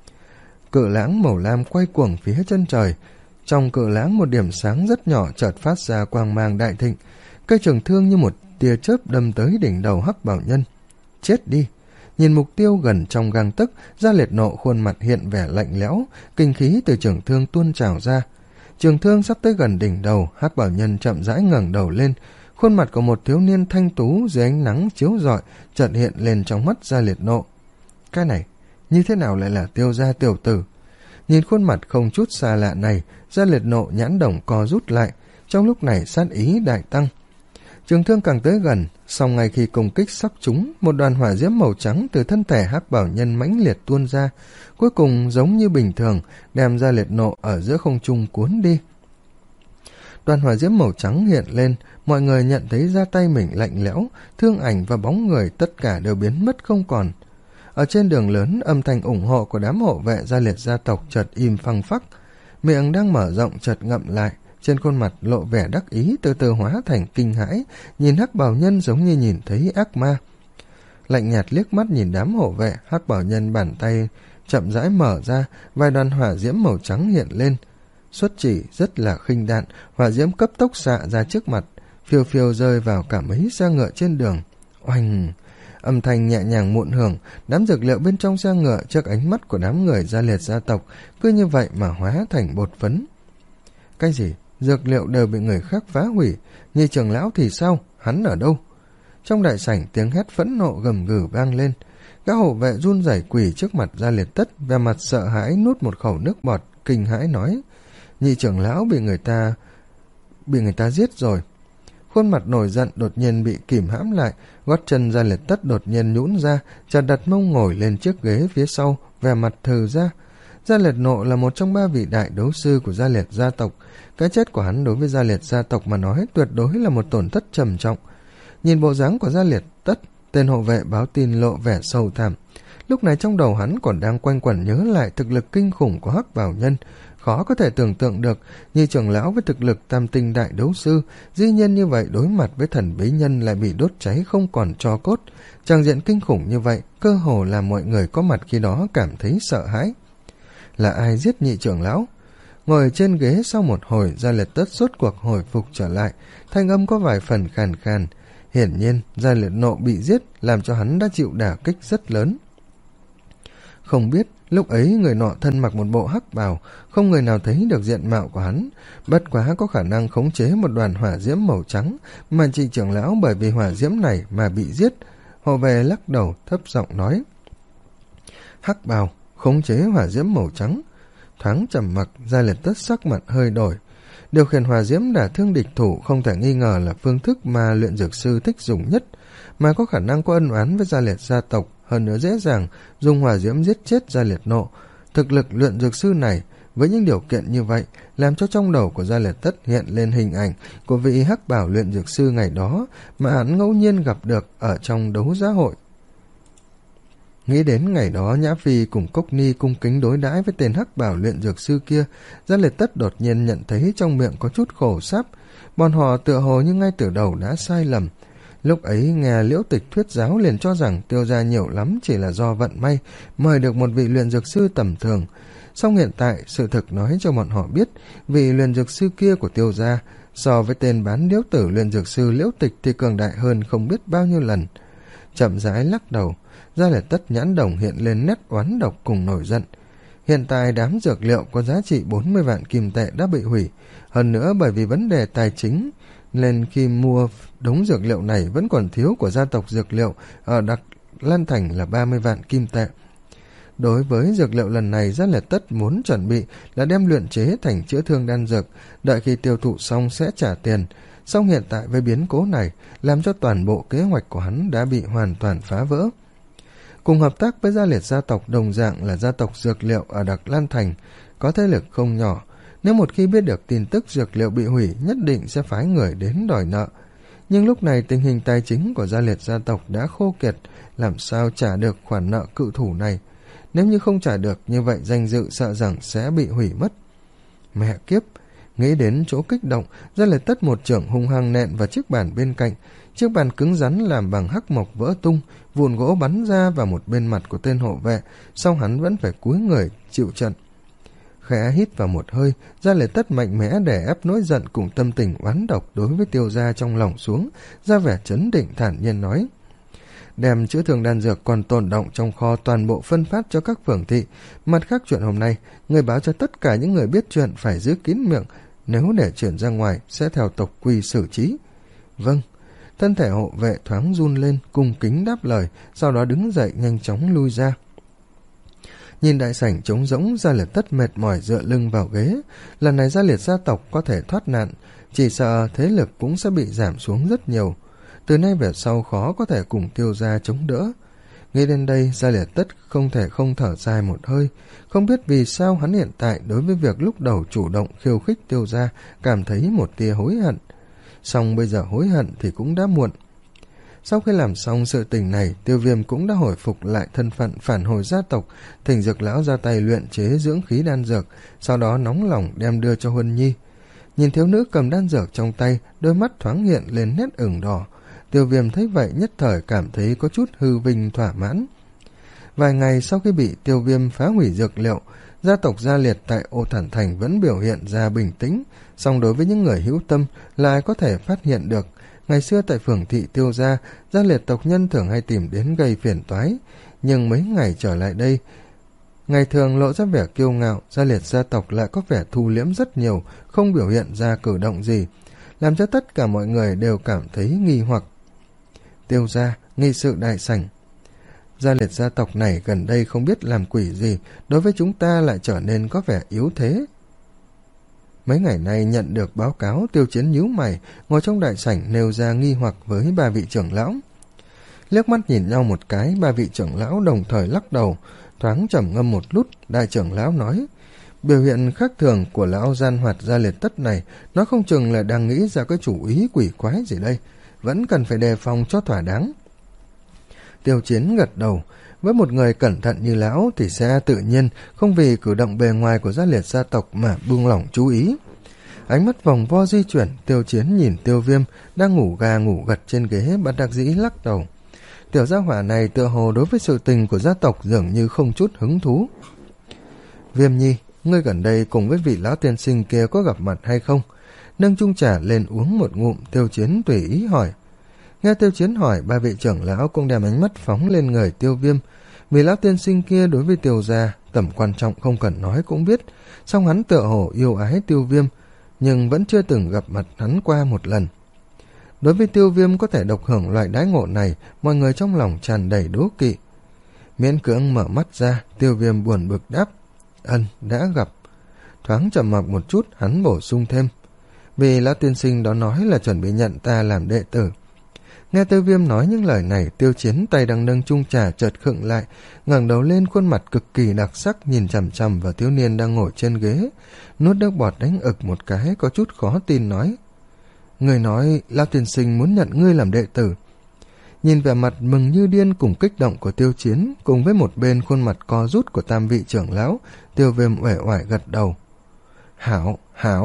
Cự lãng màu lam quay cuồng phía chân trời, trong cự lãng một điểm sáng rất nhỏ chợt phát ra quang mang đại thịnh, cây trường thương như một tia chớp đâm tới đỉnh đầu Hắc Bảo Nhân. Chết đi! Nhìn mục tiêu gần trong gang tấc, Gia Liệt Nộ khuôn mặt hiện vẻ lạnh lẽo, kinh khí từ trường thương tuôn trào ra. Trường thương sắp tới gần đỉnh đầu, Hắc Bảo Nhân chậm rãi ngẩng đầu lên, khuôn mặt của một thiếu niên thanh tú dưới ánh nắng chiếu rọi chợt hiện lên trong mắt Gia Liệt Nộ. Cái này, như thế nào lại là Tiêu gia tiểu tử? Nhìn khuôn mặt không chút xa lạ này, Gia Liệt Nộ nhãn đồng co rút lại, trong lúc này sát ý đại tăng. Trường thương càng tới gần, song ngay khi công kích sắp trúng, một đoàn hỏa diễm màu trắng từ thân thể Hắc Bảo Nhân mãnh liệt tuôn ra, cuối cùng giống như bình thường đem Gia Liệt Nộ ở giữa không trung cuốn đi. Đoàn hỏa diễm màu trắng hiện lên, mọi người nhận thấy ra tay mình lạnh lẽo, thương ảnh và bóng người tất cả đều biến mất không còn. Ở trên đường lớn, âm thanh ủng hộ của đám hộ vệ Gia Liệt gia tộc chợt im phăng phắc, miệng đang mở rộng chợt ngậm lại, trên khuôn mặt lộ vẻ đắc ý từ từ hóa thành kinh hãi, nhìn Hắc Bảo Nhân giống như nhìn thấy ác ma. Lạnh nhạt liếc mắt nhìn đám hộ vệ, Hắc Bảo Nhân bàn tay chậm rãi mở ra, vài đoàn hỏa diễm màu trắng hiện lên. Xuất chỉ rất là khinh đạn, hỏa diễm cấp tốc xạ ra trước mặt, phiêu phiêu rơi vào cả mấy xe ngựa trên đường. Oanh! Âm thanh nhẹ nhàng muộn hưởng, đám dược liệu bên trong xe ngựa trước ánh mắt của đám người Gia Liệt gia tộc cứ như vậy mà hóa thành bột phấn. Cái gì? Dược liệu đều bị người khác phá hủy, nhị trưởng lão thì sao? Hắn ở đâu? Trong đại sảnh tiếng hét phẫn nộ gầm gừ vang lên. Các hộ vệ run rẩy quỳ trước mặt Gia Liệt Tất, vẻ mặt sợ hãi nuốt một khẩu nước bọt, kinh hãi nói: nhị trưởng lão bị người ta bị người ta giết rồi. Khuôn mặt nổi giận đột nhiên bị kìm hãm lại, gót chân Gia Liệt Tất đột nhiên nhũn ra, chợt đặt mông ngồi lên chiếc ghế phía sau, vẻ mặt thừ ra. Gia Liệt Nộ là một trong ba vị đại đấu sư của Gia Liệt gia tộc, cái chết của hắn đối với Gia Liệt gia tộc mà nói tuyệt đối là một tổn thất trầm trọng. Nhìn bộ dáng của Gia Liệt Tất, tên hộ vệ báo tin lộ vẻ sầu thảm. Lúc này trong đầu hắn còn đang quanh quẩn nhớ lại thực lực kinh khủng của Hắc Bảo Nhân, khó có thể tưởng tượng được nhị trưởng lão với thực lực tam tinh đại đấu sư, dĩ nhiên như vậy đối mặt với thần bí nhân lại bị đốt cháy không còn tro cốt. Tràng diện kinh khủng như vậy, cơ hồ làm mọi người có mặt khi đó cảm thấy sợ hãi. Là ai giết nhị trưởng lão? Ngồi trên ghế sau một hồi, Gia Liệt Tất rốt cuộc hồi phục trở lại, thanh âm có vài phần khàn khàn. Hiển nhiên, Gia Liệt Nộ bị giết làm cho hắn đã chịu đả kích rất lớn. Không biết, lúc ấy người nọ thân mặc một bộ hắc bào, không người nào thấy được diện mạo của hắn, bất quá có khả năng khống chế một đoàn hỏa diễm màu trắng, mà chị trưởng lão bởi vì hỏa diễm này mà bị giết. Hộ vệ lắc đầu thấp giọng nói: hắc bào, khống chế hỏa diễm màu trắng. Thoáng trầm mặc, Gia Liệt Tất sắc mặt hơi đổi. Điều khiển hỏa diễm đả thương địch thủ không thể nghi ngờ là phương thức mà luyện dược sư thích dùng nhất, mà có khả năng có ân oán với Gia Liệt gia tộc, hơn nữa dễ dàng dùng hỏa diễm giết chết Gia Liệt Nộ. Thực lực luyện dược sư này với những điều kiện như vậy làm cho trong đầu của Gia Liệt Tất hiện lên hình ảnh của vị hắc bảo luyện dược sư ngày đó mà hắn ngẫu nhiên gặp được ở trong đấu giá hội. Nghĩ đến ngày đó Nhã Phi cùng Cốc Ni cung kính đối đãi với tên hắc bảo luyện dược sư kia, Gia Liệt Tất đột nhiên nhận thấy trong miệng có chút khổ sáp. Bọn họ tựa hồ như ngay từ đầu đã sai lầm. Lúc ấy nghe Liễu Tịch thuyết giáo liền cho rằng Tiêu gia nhiều lắm chỉ là do vận may mời được một vị luyện dược sư tầm thường. Song hiện tại sự thực nói cho bọn họ biết vị luyện dược sư kia của Tiêu gia so với tên bán điếu tử luyện dược sư Liễu Tịch thì cường đại hơn không biết bao nhiêu lần. Chậm rãi lắc đầu, Gia Liệt Tất nhãn đồng hiện lên nét oán độc cùng nổi giận. Hiện tại đám dược liệu có giá trị bốn mươi vạn kim tệ đã bị hủy, hơn nữa bởi vì vấn đề tài chính nên khi mua đống dược liệu này vẫn còn thiếu của gia tộc dược liệu ở Đặc Lan Thành là ba mươi vạn kim tệ. Đối với dược liệu lần này, Gia Liệt Tất muốn chuẩn bị là đem luyện chế thành chữa thương đan dược, đợi khi tiêu thụ xong sẽ trả tiền. Song hiện tại với biến cố này làm cho toàn bộ kế hoạch của hắn đã bị hoàn toàn phá vỡ. Cùng hợp tác với Gia Liệt gia tộc đồng dạng là gia tộc dược liệu ở Đặc Lan Thành, có thế lực không nhỏ. Nếu một khi biết được tin tức dược liệu bị hủy, nhất định sẽ phái người đến đòi nợ. Nhưng lúc này tình hình tài chính của Gia Liệt gia tộc đã khô kiệt, làm sao trả được khoản nợ cự thủ này. Nếu như không trả được, như vậy danh dự sợ rằng sẽ bị hủy mất. Mẹ kiếp! Nghĩ đến chỗ kích động, Gia Liệt Tất một chưởng hung hăng nện vào chiếc bàn bên cạnh. Chiếc bàn cứng rắn làm bằng hắc mộc vỡ tung, vụn gỗ bắn ra vào một bên mặt của tên hộ vệ, song hắn vẫn phải cúi người chịu trận. Khẽ hít vào một hơi, Gia Liệt Tất mạnh mẽ đè ép nỗi giận cùng tâm tình oán độc đối với Tiêu gia trong lòng xuống, ra vẻ trấn định thản nhiên nói: đem chữa thương đan dược còn tồn động trong kho toàn bộ phân phát cho các phường thị. Mặt khác chuyện hôm nay, người báo cho tất cả những người biết chuyện phải giữ kín miệng, nếu để chuyển ra ngoài sẽ theo tộc quy xử trí. Vâng. Thân thể hộ vệ thoáng run lên, cung kính đáp lời, sau đó đứng dậy nhanh chóng lui ra. Nhìn đại sảnh trống rỗng, Gia Liệt Tất mệt mỏi dựa lưng vào ghế. Lần này Gia Liệt gia tộc có thể thoát nạn, chỉ sợ thế lực cũng sẽ bị giảm xuống rất nhiều. Từ nay về sau khó có thể cùng Tiêu gia chống đỡ. Nghĩ đến đây, Gia Liệt Tất không thể không thở dài một hơi. Không biết vì sao hắn hiện tại đối với việc lúc đầu chủ động khiêu khích Tiêu gia cảm thấy một tia hối hận. Song bây giờ hối hận thì cũng đã muộn. Sau khi làm xong sự tình này, Tiêu Viêm cũng đã hồi phục lại thân phận phản hồi gia tộc, thỉnh Dược lão ra tay luyện chế dưỡng khí đan dược, sau đó nóng lòng đem đưa cho Huân Nhi. Nhìn thiếu nữ cầm đan dược trong tay, đôi mắt thoáng hiện lên nét ửng đỏ. Tiêu Viêm thấy vậy nhất thời cảm thấy có chút hư vinh thỏa mãn. Vài ngày sau khi bị Tiêu Viêm phá hủy dược liệu, gia tộc Gia Liệt tại Ô Thản Thành vẫn biểu hiện ra bình tĩnh, song đối với những người hữu tâm lại có thể phát hiện được. Ngày xưa tại phường thị Tiêu gia, Gia Liệt tộc nhân thường hay tìm đến gây phiền toái, nhưng mấy ngày trở lại đây, ngày thường lộ ra vẻ kiêu ngạo, Gia Liệt gia tộc lại có vẻ thu liễm rất nhiều, không biểu hiện ra cử động gì, làm cho tất cả mọi người đều cảm thấy nghi hoặc. Tiêu gia, nghị sự đại sảnh. Gia Liệt gia tộc này gần đây không biết làm quỷ gì, đối với chúng ta lại trở nên có vẻ yếu thế. Mấy ngày nay nhận được báo cáo, Tiêu Chiến nhíu mày, ngồi trong đại sảnh nêu ra nghi hoặc với ba vị trưởng lão. Liếc mắt nhìn nhau một cái, ba vị trưởng lão đồng thời lắc đầu, thoáng trầm ngâm một lúc, đại trưởng lão nói: biểu hiện khác thường của lão gian hoạt Gia Liệt Tất này, nó không chừng là đang nghĩ ra cái chủ ý quỷ quái gì đây, vẫn cần phải đề phòng cho thỏa đáng. Tiêu Chiến gật đầu, với một người cẩn thận như lão thì sẽ tự nhiên không vì cử động bề ngoài của Gia Liệt gia tộc mà buông lỏng chú ý. Ánh mắt vòng vo di chuyển, Tiêu Chiến nhìn Tiêu Viêm đang ngủ gà ngủ gật trên ghế, bất đắc dĩ lắc đầu. Tiểu gia hỏa này tựa hồ đối với sự tình của gia tộc dường như không chút hứng thú. Viêm Nhi, ngươi gần đây cùng với vị lão tiên sinh kia có gặp mặt hay không? Nâng chung trà lên uống một ngụm, Tiêu Chiến tùy ý hỏi. Nghe Tiêu Chiến hỏi, ba vị trưởng lão cũng đem ánh mắt phóng lên người Tiêu Viêm. Vì lão tiên sinh kia đối với Tiêu gia tầm quan trọng không cần nói cũng biết, song hắn tựa hồ yêu ái Tiêu Viêm, nhưng vẫn chưa từng gặp mặt hắn qua một lần. Đối với Tiêu Viêm có thể độc hưởng loại đãi ngộ này, mọi người trong lòng tràn đầy đố kỵ. Miễn cưỡng mở mắt ra, Tiêu Viêm buồn bực đáp: ân, đã gặp. Thoáng trầm mặc một chút, hắn bổ sung thêm: vì lão tiên sinh đó nói là chuẩn bị nhận ta làm đệ tử. Nghe Tiêu Viêm nói những lời này, Tiêu Chiến tay đang nâng chung trà chợt khựng lại, ngẩng đầu lên, khuôn mặt cực kỳ đặc sắc nhìn chằm chằm vào thiếu niên đang ngồi trên ghế, nuốt nước bọt đánh ực một cái, có chút khó tin nói: người nói lão tiên sinh muốn nhận ngươi làm đệ tử. Nhìn vẻ mặt mừng như điên cùng kích động của Tiêu Chiến, cùng với một bên khuôn mặt co rút của tam vị trưởng lão, Tiêu Viêm uể oải gật đầu. Hảo, hảo,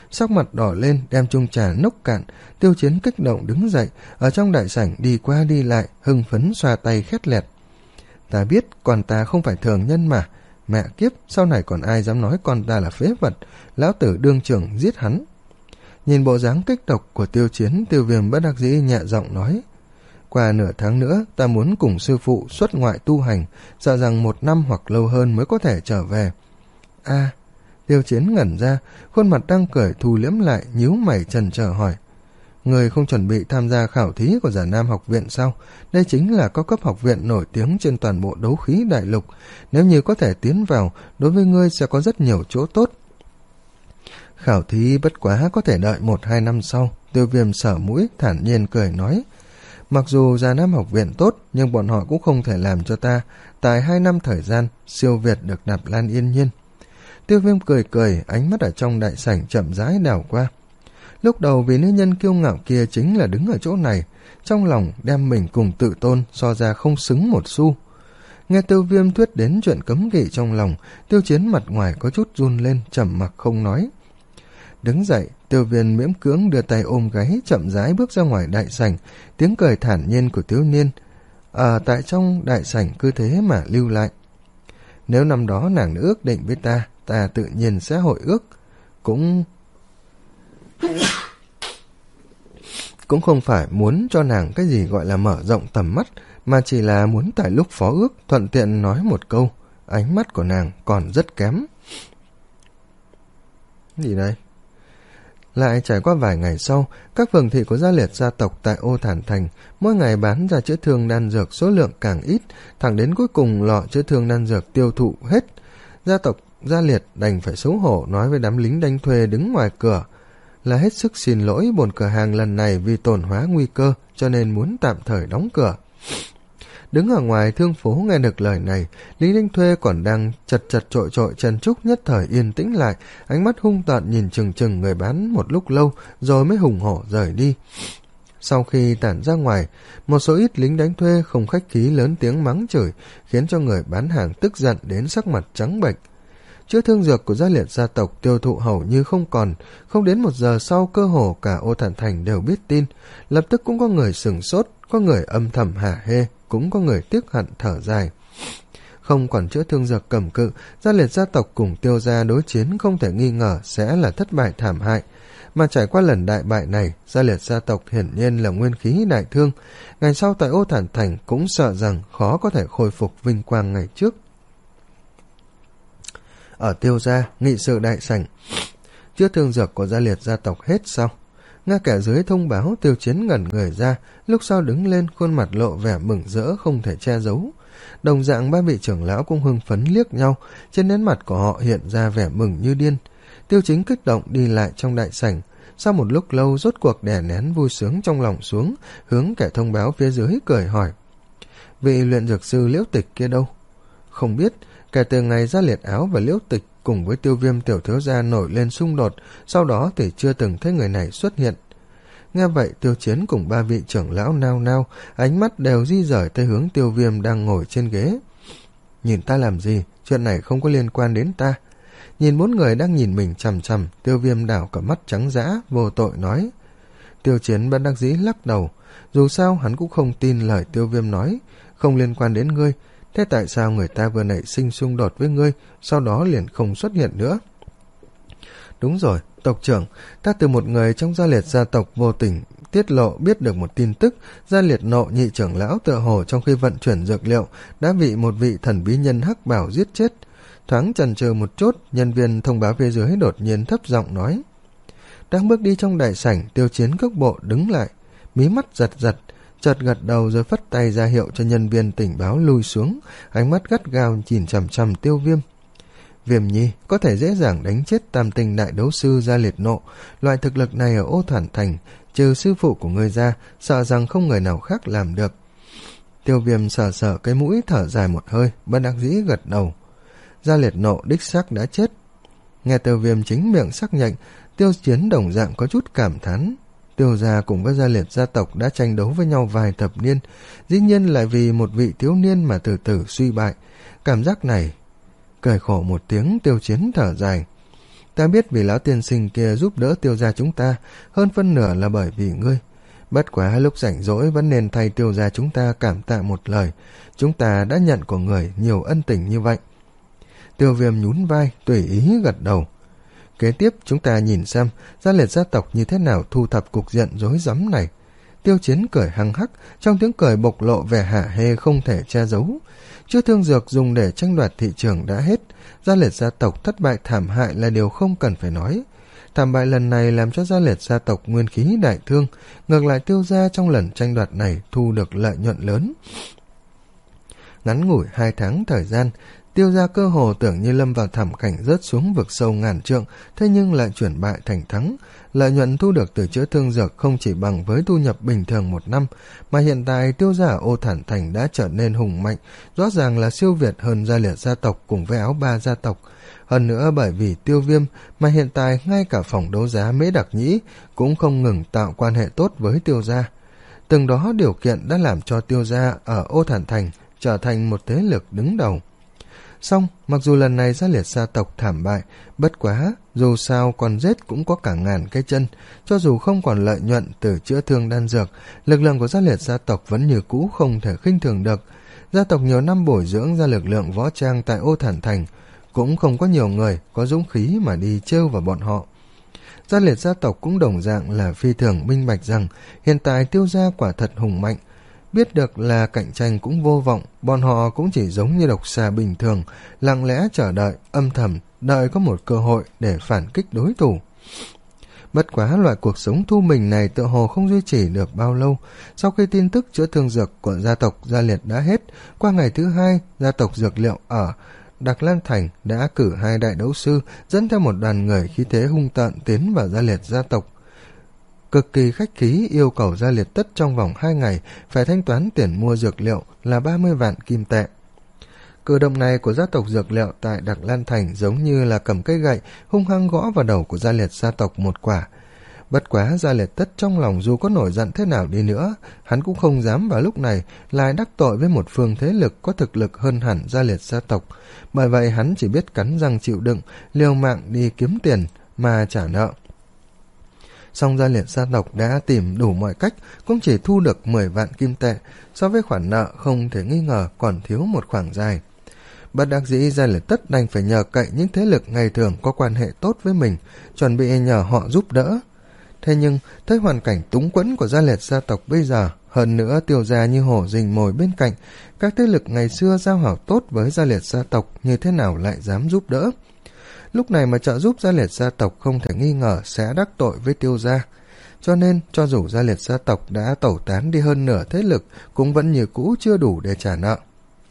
sắc mặt đỏ lên đem chung trà nốc cạn. Tiêu Chiến kích động đứng dậy, ở trong đại sảnh đi qua đi lại, hưng phấn xoa tay khét lẹt. Ta biết con ta không phải thường nhân mà, mẹ kiếp, sau này còn ai dám nói con ta là phế vật, lão tử đương trưởng giết hắn. Nhìn bộ dáng kích động của Tiêu Chiến, Tiêu Viêm bất đắc dĩ nhẹ giọng nói, qua nửa tháng nữa ta muốn cùng sư phụ xuất ngoại tu hành, sợ rằng một năm hoặc lâu hơn mới có thể trở về. A, à, Tiêu Chiến ngẩn ra, khuôn mặt đang cười thu liễm lại, nhíu mày chần chờ hỏi, người không chuẩn bị tham gia khảo thí của Già Nam học viện sao? Đây chính là cao cấp học viện nổi tiếng trên toàn bộ đấu khí đại lục, nếu như có thể tiến vào, đối với ngươi sẽ có rất nhiều chỗ tốt. Khảo thí bất quá có thể đợi một hai năm sau. Tiêu Viêm sở mũi thản nhiên cười nói, mặc dù Già Nam học viện tốt, nhưng bọn họ cũng không thể làm cho ta tại hai năm thời gian siêu việt được Nạp Lan Yên Nhiên. Tiêu Viêm cười cười, ánh mắt ở trong đại sảnh chậm rãi đảo qua. Lúc đầu vì nữ nhân kiêu ngạo kia chính là đứng ở chỗ này, trong lòng đem mình cùng tự tôn so ra không xứng một xu. Nghe Tiêu Viêm thuyết đến chuyện cấm kỵ trong lòng, Tiêu Chiến mặt ngoài có chút run lên, trầm mặc không nói. Đứng dậy, Tiêu Viêm miễn cưỡng đưa tay ôm gáy, chậm rãi bước ra ngoài đại sảnh, tiếng cười thản nhiên của thiếu niên ở tại trong đại sảnh cứ thế mà lưu lại. Nếu năm đó nàng đã ước định với ta, ta tự nhiên sẽ hội ước, cũng cũng không phải muốn cho nàng cái gì gọi là mở rộng tầm mắt, mà chỉ là muốn tại lúc phó ước thuận tiện nói một câu, ánh mắt của nàng còn rất kém. Gì đây? Lại trải qua vài ngày sau, các phường thị của gia liệt gia tộc tại Ô Thản Thành mỗi ngày bán ra chữa thương đan dược số lượng càng ít, thẳng đến cuối cùng lọ chữa thương đan dược tiêu thụ hết. Gia tộc gia liệt đành phải xấu hổ nói với đám lính đánh thuê đứng ngoài cửa là hết sức xin lỗi, bồn cửa hàng lần này vì tổn hóa nguy cơ cho nên muốn tạm thời đóng cửa. Đứng ở ngoài thương phố nghe được lời này, lính đánh thuê còn đang chật chật trội trội chen chúc nhất thời yên tĩnh lại, ánh mắt hung tợn nhìn chừng chừng người bán một lúc lâu rồi mới hùng hổ rời đi. Sau khi tản ra ngoài, một số ít lính đánh thuê không khách khí lớn tiếng mắng chửi, khiến cho người bán hàng tức giận đến sắc mặt trắng bệch. Chữa thương dược của gia liệt gia tộc tiêu thụ hầu như không còn, không đến một giờ sau cơ hồ cả Ô Thản Thành đều biết tin, lập tức cũng có người sửng sốt, có người âm thầm hả hê, cũng có người tiếc hận thở dài. Không còn chữa thương dược cầm cự, gia liệt gia tộc cùng Tiêu gia đối chiến không thể nghi ngờ sẽ là thất bại thảm hại, mà trải qua lần đại bại này, gia liệt gia tộc hiển nhiên là nguyên khí đại thương, ngày sau tại Ô Thản Thành cũng sợ rằng khó có thể khôi phục vinh quang ngày trước. Ở Tiêu gia, nghị sự đại sảnh, chữa thương dược của gia liệt gia tộc hết sau. Nghe kẻ dưới thông báo, Tiêu Chiến ngẩn người ra, lúc sau đứng lên, khuôn mặt lộ vẻ mừng rỡ không thể che giấu. Đồng dạng ba vị trưởng lão cũng hưng phấn liếc nhau, trên nét mặt của họ hiện ra vẻ mừng như điên. Tiêu Chính kích động đi lại trong đại sảnh, sau một lúc lâu rốt cuộc đè nén vui sướng trong lòng xuống, hướng kẻ thông báo phía dưới cười hỏi, vị luyện dược sư Liễu Tịch kia đâu? Không biết. Kể từ ngày gia liệt áo và Liễu Tịch cùng với Tiêu Viêm tiểu thiếu gia nổi lên xung đột, sau đó thì chưa từng thấy người này xuất hiện. Nghe vậy, Tiêu Chiến cùng ba vị trưởng lão nao nao, ánh mắt đều di rời tới hướng Tiêu Viêm đang ngồi trên ghế. Nhìn ta làm gì? Chuyện này không có liên quan đến ta. Nhìn bốn người đang nhìn mình chằm chằm, Tiêu Viêm đảo cả mắt trắng dã, vô tội nói. Tiêu Chiến bất đắc dĩ lắc đầu, dù sao hắn cũng không tin lời Tiêu Viêm nói, không liên quan đến ngươi. Thế tại sao người ta vừa nảy sinh xung đột với ngươi, sau đó liền không xuất hiện nữa? Đúng rồi, tộc trưởng, ta từ một người trong gia liệt gia tộc vô tình tiết lộ biết được một tin tức, gia liệt nộ nhị trưởng lão tựa hồ trong khi vận chuyển dược liệu đã bị một vị thần bí nhân hắc bảo giết chết. Thoáng chần chừ một chút, nhân viên thông báo phía dưới đột nhiên thấp giọng nói. Đang bước đi trong đại sảnh, Tiêu Chiến cước bộ đứng lại, mí mắt giật giật, chợt gật đầu rồi phất tay ra hiệu cho nhân viên tình báo lui xuống, ánh mắt gắt gao nhìn chằm chằm Tiêu Viêm. Viêm nhi có thể dễ dàng đánh chết tam tinh đại đấu sư gia liệt nộ, loại thực lực này ở Ô Thản Thành, trừ sư phụ của ngươi ra, sợ rằng không người nào khác làm được. Tiêu Viêm sờ sờ cái mũi thở dài một hơi, bất đắc dĩ gật đầu. Gia liệt nộ đích xác đã chết. Nghe Tiêu Viêm chính miệng xác nhận, Tiêu Chiến đồng dạng có chút cảm thán. Tiêu gia cùng với gia liệt gia tộc đã tranh đấu với nhau vài thập niên, dĩ nhiên lại vì một vị thiếu niên mà từ từ suy bại. Cảm giác này, cười khổ một tiếng, Tiêu Chiến thở dài. Ta biết vì lão tiên sinh kia giúp đỡ Tiêu gia chúng ta, hơn phân nửa là bởi vì ngươi. Bất quá lúc rảnh rỗi vẫn nên thay Tiêu gia chúng ta cảm tạ một lời. Chúng ta đã nhận của người nhiều ân tình như vậy. Tiêu Viêm nhún vai, tùy ý gật đầu. Kế tiếp chúng ta nhìn xem Gia Liệt gia tộc như thế nào thu thập cục diện rối rắm này. Tiêu Chiến cười hăng hắc, trong tiếng cười bộc lộ vẻ hả hê không thể che giấu. Chữa thương dược dùng để tranh đoạt thị trường đã hết, Gia Liệt gia tộc thất bại thảm hại là điều không cần phải nói. Thảm bại lần này làm cho Gia Liệt gia tộc nguyên khí đại thương, ngược lại Tiêu gia trong lần tranh đoạt này thu được lợi nhuận lớn. Ngắn ngủi hai tháng thời gian, Tiêu gia cơ hồ tưởng như lâm vào thảm cảnh rớt xuống vực sâu ngàn trượng, thế nhưng lại chuyển bại thành thắng. Lợi nhuận thu được từ chữa thương dược không chỉ bằng với thu nhập bình thường một năm, mà hiện tại Tiêu gia ở Ô Thản Thành đã trở nên hùng mạnh, rõ ràng là siêu việt hơn Gia Liệt gia tộc cùng với Áo Ba gia tộc. Hơn nữa bởi vì Tiêu Viêm mà hiện tại ngay cả phòng đấu giá Mễ Đặc Nhĩ cũng không ngừng tạo quan hệ tốt với Tiêu gia. Từng đó điều kiện đã làm cho Tiêu gia ở Ô Thản Thành trở thành một thế lực đứng đầu. Xong, mặc dù lần này Gia Liệt gia tộc thảm bại, bất quá, dù sao con rết cũng có cả ngàn cái chân, cho dù không còn lợi nhuận từ chữa thương đan dược, lực lượng của Gia Liệt gia tộc vẫn như cũ không thể khinh thường được. Gia tộc nhiều năm bồi dưỡng ra lực lượng võ trang tại Ô Thản Thành, cũng không có nhiều người có dũng khí mà đi trêu vào bọn họ. Gia Liệt gia tộc cũng đồng dạng là phi thường minh bạch rằng hiện tại Tiêu gia quả thật hùng mạnh. Biết được là cạnh tranh cũng vô vọng, bọn họ cũng chỉ giống như độc xà bình thường, lặng lẽ chờ đợi, âm thầm, đợi có một cơ hội để phản kích đối thủ. Bất quá loại cuộc sống thu mình này tựa hồ không duy trì được bao lâu. Sau khi tin tức chữa thương dược của gia tộc Gia Liệt đã hết, qua ngày thứ hai, gia tộc Dược Liệu ở Đặc Lan Thành đã cử hai đại đấu sư dẫn theo một đoàn người khí thế hung tợn tiến vào Gia Liệt gia tộc. Cực kỳ khách khí yêu cầu Gia Liệt Tất trong vòng hai ngày phải thanh toán tiền mua dược liệu là ba mươi vạn kim tệ. Cử động này của gia tộc Dược Liệu tại Đặc Lan Thành giống như là cầm cây gậy hung hăng gõ vào đầu của Gia Liệt gia tộc một quả. Bất quá Gia Liệt Tất trong lòng dù có nổi giận thế nào đi nữa, hắn cũng không dám vào lúc này lại đắc tội với một phương thế lực có thực lực hơn hẳn Gia Liệt gia tộc. Bởi vậy hắn chỉ biết cắn răng chịu đựng, liều mạng đi kiếm tiền mà trả nợ. Song Gia Liệt gia tộc đã tìm đủ mọi cách cũng chỉ thu được mười vạn kim tệ, so với khoản nợ không thể nghi ngờ còn thiếu một khoảng dài. Bất đắc dĩ Gia Liệt Tất đành phải nhờ cậy những thế lực ngày thường có quan hệ tốt với mình, chuẩn bị nhờ họ giúp đỡ. Thế nhưng thấy hoàn cảnh túng quẫn của Gia Liệt gia tộc bây giờ, hơn nữa Tiêu gia như hổ rình mồi bên cạnh, các thế lực ngày xưa giao hảo tốt với Gia Liệt gia tộc như thế nào lại dám giúp đỡ. Lúc này mà trợ giúp Gia Liệt gia tộc không thể nghi ngờ sẽ đắc tội với Tiêu gia. Cho nên, cho dù Gia Liệt gia tộc đã tẩu tán đi hơn nửa thế lực, cũng vẫn như cũ chưa đủ để trả nợ.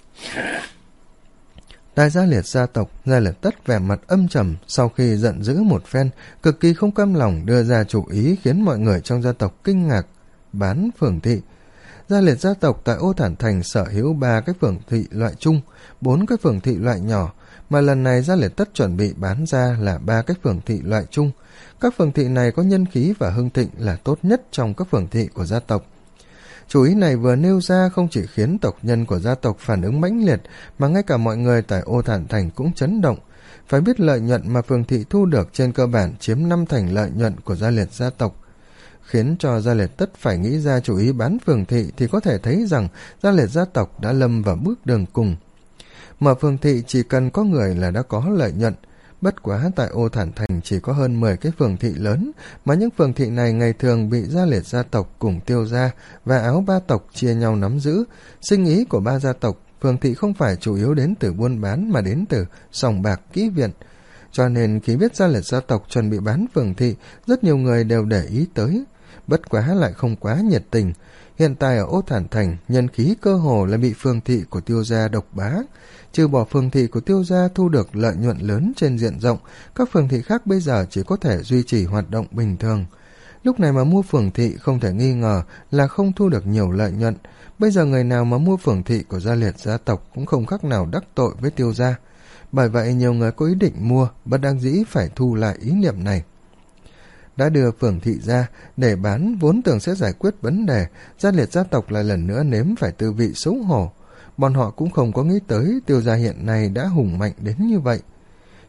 Tại Gia Liệt gia tộc, Gia Liệt Tất vẻ mặt âm trầm sau khi giận dữ một phen, cực kỳ không cam lòng đưa ra chủ ý khiến mọi người trong gia tộc kinh ngạc, bán phường thị. Gia Liệt gia tộc tại Ô Thản Thành sở hữu ba cái phường thị loại chung, bốn cái phường thị loại nhỏ, mà lần này Gia Liệt Tất chuẩn bị bán ra là ba cái phường thị loại chung. Các phường thị này có nhân khí và hưng thịnh là tốt nhất trong các phường thị của gia tộc. Chủ ý này vừa nêu ra không chỉ khiến tộc nhân của gia tộc phản ứng mãnh liệt, mà ngay cả mọi người tại Ô Thản Thành cũng chấn động. Phải biết lợi nhuận mà phường thị thu được trên cơ bản chiếm năm thành lợi nhuận của Gia Liệt gia tộc. Khiến cho Gia Liệt Tất phải nghĩ ra chủ ý bán phường thị thì có thể thấy rằng Gia Liệt gia tộc đã lâm vào bước đường cùng. Mở phường thị chỉ cần có người là đã có lợi nhuận. Bất quá tại Ô Thản Thành chỉ có hơn mười cái phường thị lớn, mà những phường thị này ngày thường bị Gia Liệt gia tộc cùng Tiêu gia và Áo Ba tộc chia nhau nắm giữ. Sinh ý của ba gia tộc, phường thị không phải chủ yếu đến từ buôn bán mà đến từ sòng bạc kỹ viện. Cho nên khi biết Gia Liệt gia tộc chuẩn bị bán phường thị, rất nhiều người đều để ý tới. Bất quá lại không quá nhiệt tình. Hiện tại ở Ô Thản Thành, nhân khí cơ hồ là bị phường thị của Tiêu gia độc bá. Trừ bỏ phường thị của Tiêu gia thu được lợi nhuận lớn trên diện rộng, các phường thị khác bây giờ chỉ có thể duy trì hoạt động bình thường. Lúc này mà mua phường thị không thể nghi ngờ là không thu được nhiều lợi nhuận. Bây giờ người nào mà mua phường thị của Gia Liệt gia tộc cũng không khác nào đắc tội với Tiêu gia. Bởi vậy nhiều người có ý định mua, bất đắc dĩ phải thu lại ý niệm này. Đã đưa phường thị ra để bán vốn tưởng sẽ giải quyết vấn đề, Gia Liệt gia tộc lại lần nữa nếm phải tư vị xấu hổ. Bọn họ cũng không có nghĩ tới Tiêu gia hiện nay đã hùng mạnh đến như vậy.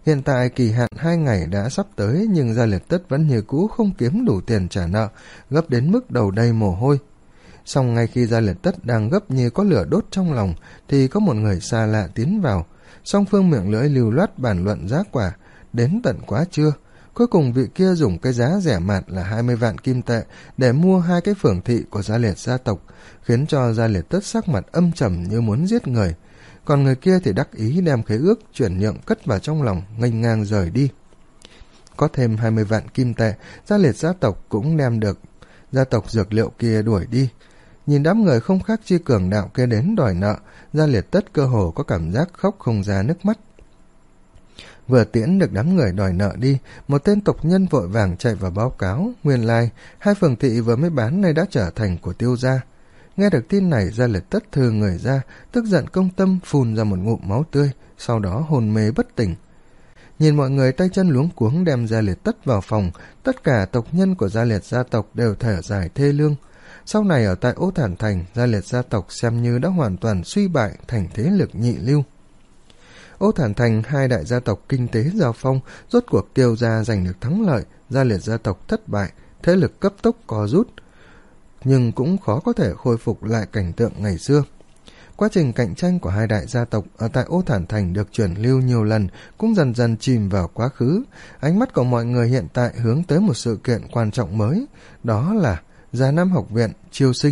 Hiện tại kỳ hạn hai ngày đã sắp tới, nhưng Gia Liệt Tất vẫn như cũ không kiếm đủ tiền trả nợ, gấp đến mức đầu đầy mồ hôi. Song ngay khi Gia Liệt Tất đang gấp như có lửa đốt trong lòng, thì có một người xa lạ tiến vào. Song phương miệng lưỡi lưu loát bàn luận giá quả, đến tận quá trưa. Cuối cùng vị kia dùng cái giá rẻ mạt là hai mươi vạn kim tệ để mua hai cái phường thị của Gia Liệt gia tộc, khiến cho Gia Liệt Tất sắc mặt âm trầm như muốn giết người. Còn người kia thì đắc ý đem khế ước chuyển nhượng cất vào trong lòng, nghênh ngang rời đi. Có thêm hai mươi vạn kim tệ, Gia Liệt gia tộc cũng đem được gia tộc dược liệu kia đuổi đi. Nhìn đám người không khác chi cường đạo kia đến đòi nợ, Gia Liệt Tất cơ hồ có cảm giác khóc không ra nước mắt. Vừa tiễn được đám người đòi nợ đi, một tên tộc nhân vội vàng chạy vào báo cáo, nguyên lai hai phường thị vừa mới bán nay đã trở thành của Tiêu gia. Nghe được tin này, Gia Liệt Tất thừ người ra, tức giận công tâm phun ra một ngụm máu tươi, sau đó hôn mê bất tỉnh. Nhìn mọi người tay chân luống cuống đem Gia Liệt Tất vào phòng, tất cả tộc nhân của Gia Liệt gia tộc đều thở dài thê lương. Sau này ở tại Ô Thản Thành, Gia Liệt gia tộc xem như đã hoàn toàn suy bại thành thế lực nhị lưu. Ô Thản Thành, hai đại gia tộc kinh tế giao phong, rốt cuộc Tiêu gia giành được thắng lợi, Gia Liệt gia tộc thất bại, thế lực cấp tốc co rút, nhưng cũng khó có thể khôi phục lại cảnh tượng ngày xưa. Quá trình cạnh tranh của hai đại gia tộc ở tại Ô Thản Thành được chuyển lưu nhiều lần, cũng dần dần chìm vào quá khứ. Ánh mắt của mọi người hiện tại hướng tới một sự kiện quan trọng mới, đó là Già Nam học viện chiêu sinh.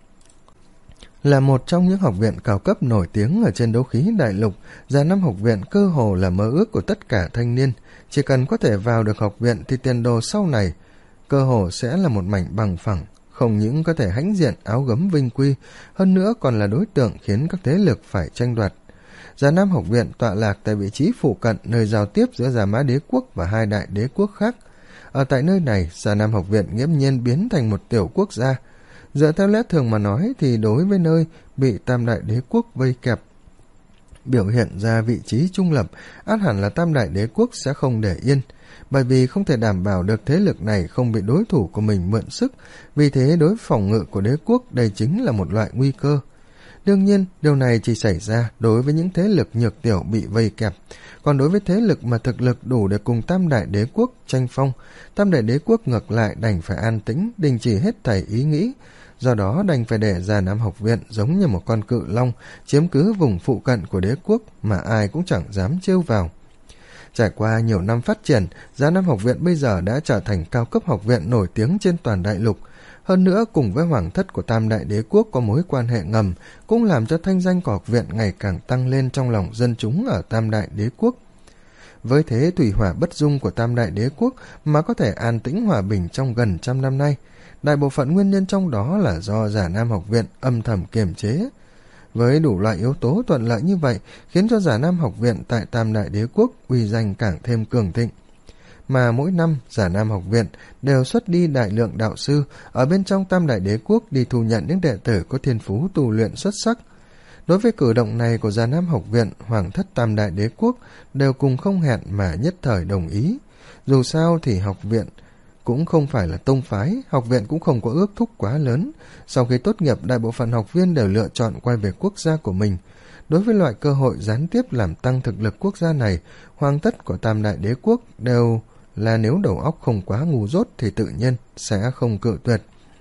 Là một trong những học viện cao cấp nổi tiếng ở trên đấu khí đại lục, Già Nam học viện cơ hồ là mơ ước của tất cả thanh niên. Chỉ cần có thể vào được học viện thì tiền đồ sau này cơ hồ sẽ là một mảnh bằng phẳng, không những có thể hãnh diện áo gấm vinh quy, hơn nữa còn là đối tượng khiến các thế lực phải tranh đoạt. Già Nam học viện tọa lạc tại vị trí phụ cận nơi giao tiếp giữa Già Mã đế quốc và hai đại đế quốc khác. Ở tại nơi này, Già Nam học viện nghiễm nhiên biến thành một tiểu quốc gia. Dựa theo lẽ thường mà nói thì đối với nơi bị tam đại đế quốc vây kẹp, biểu hiện ra vị trí trung lập, ắt hẳn là tam đại đế quốc sẽ không để yên, bởi vì không thể đảm bảo được thế lực này không bị đối thủ của mình mượn sức, vì thế đối phòng ngự của đế quốc đây chính là một loại nguy cơ. Đương nhiên, điều này chỉ xảy ra đối với những thế lực nhược tiểu bị vây kẹp, còn đối với thế lực mà thực lực đủ để cùng tam đại đế quốc tranh phong, tam đại đế quốc ngược lại đành phải an tĩnh, đình chỉ hết thảy ý nghĩ, do đó đành phải để Già Nam học viện giống như một con cự long chiếm cứ vùng phụ cận của đế quốc mà ai cũng chẳng dám trêu vào. Trải qua nhiều năm phát triển, Già Nam học viện bây giờ đã trở thành cao cấp học viện nổi tiếng trên toàn đại lục. Hơn nữa, cùng với hoàng thất của tam đại đế quốc có mối quan hệ ngầm, cũng làm cho thanh danh của học viện ngày càng tăng lên trong lòng dân chúng ở tam đại đế quốc. Với thế thủy hỏa bất dung của tam đại đế quốc mà có thể an tĩnh hòa bình trong gần trăm năm nay, đại bộ phận nguyên nhân trong đó là do Già Nam học viện âm thầm kiềm chế. Với đủ loại yếu tố thuận lợi như vậy, khiến cho Già Nam học viện tại tam đại đế quốc uy danh càng thêm cường thịnh. Mà mỗi năm Già Nam học viện đều xuất đi đại lượng đạo sư ở bên trong tam đại đế quốc đi thu nhận những đệ tử có thiên phú tu luyện xuất sắc. Đối với cử động này của Già Nam học viện, hoàng thất tam đại đế quốc đều cùng không hẹn mà nhất thời đồng ý. Dù sao thì học viện cũng không phải là tông phái, học viện cũng không có ước thúc quá lớn. Sau khi tốt nghiệp, đại bộ phận học viên đều lựa chọn quay về quốc gia của mình. Đối với loại cơ hội gián tiếp làm tăng thực lực quốc gia này, hoàng thất của tam đại đế quốc đều là nếu đầu óc không quá ngu dốt thì tự nhiên sẽ không cự tuyệt.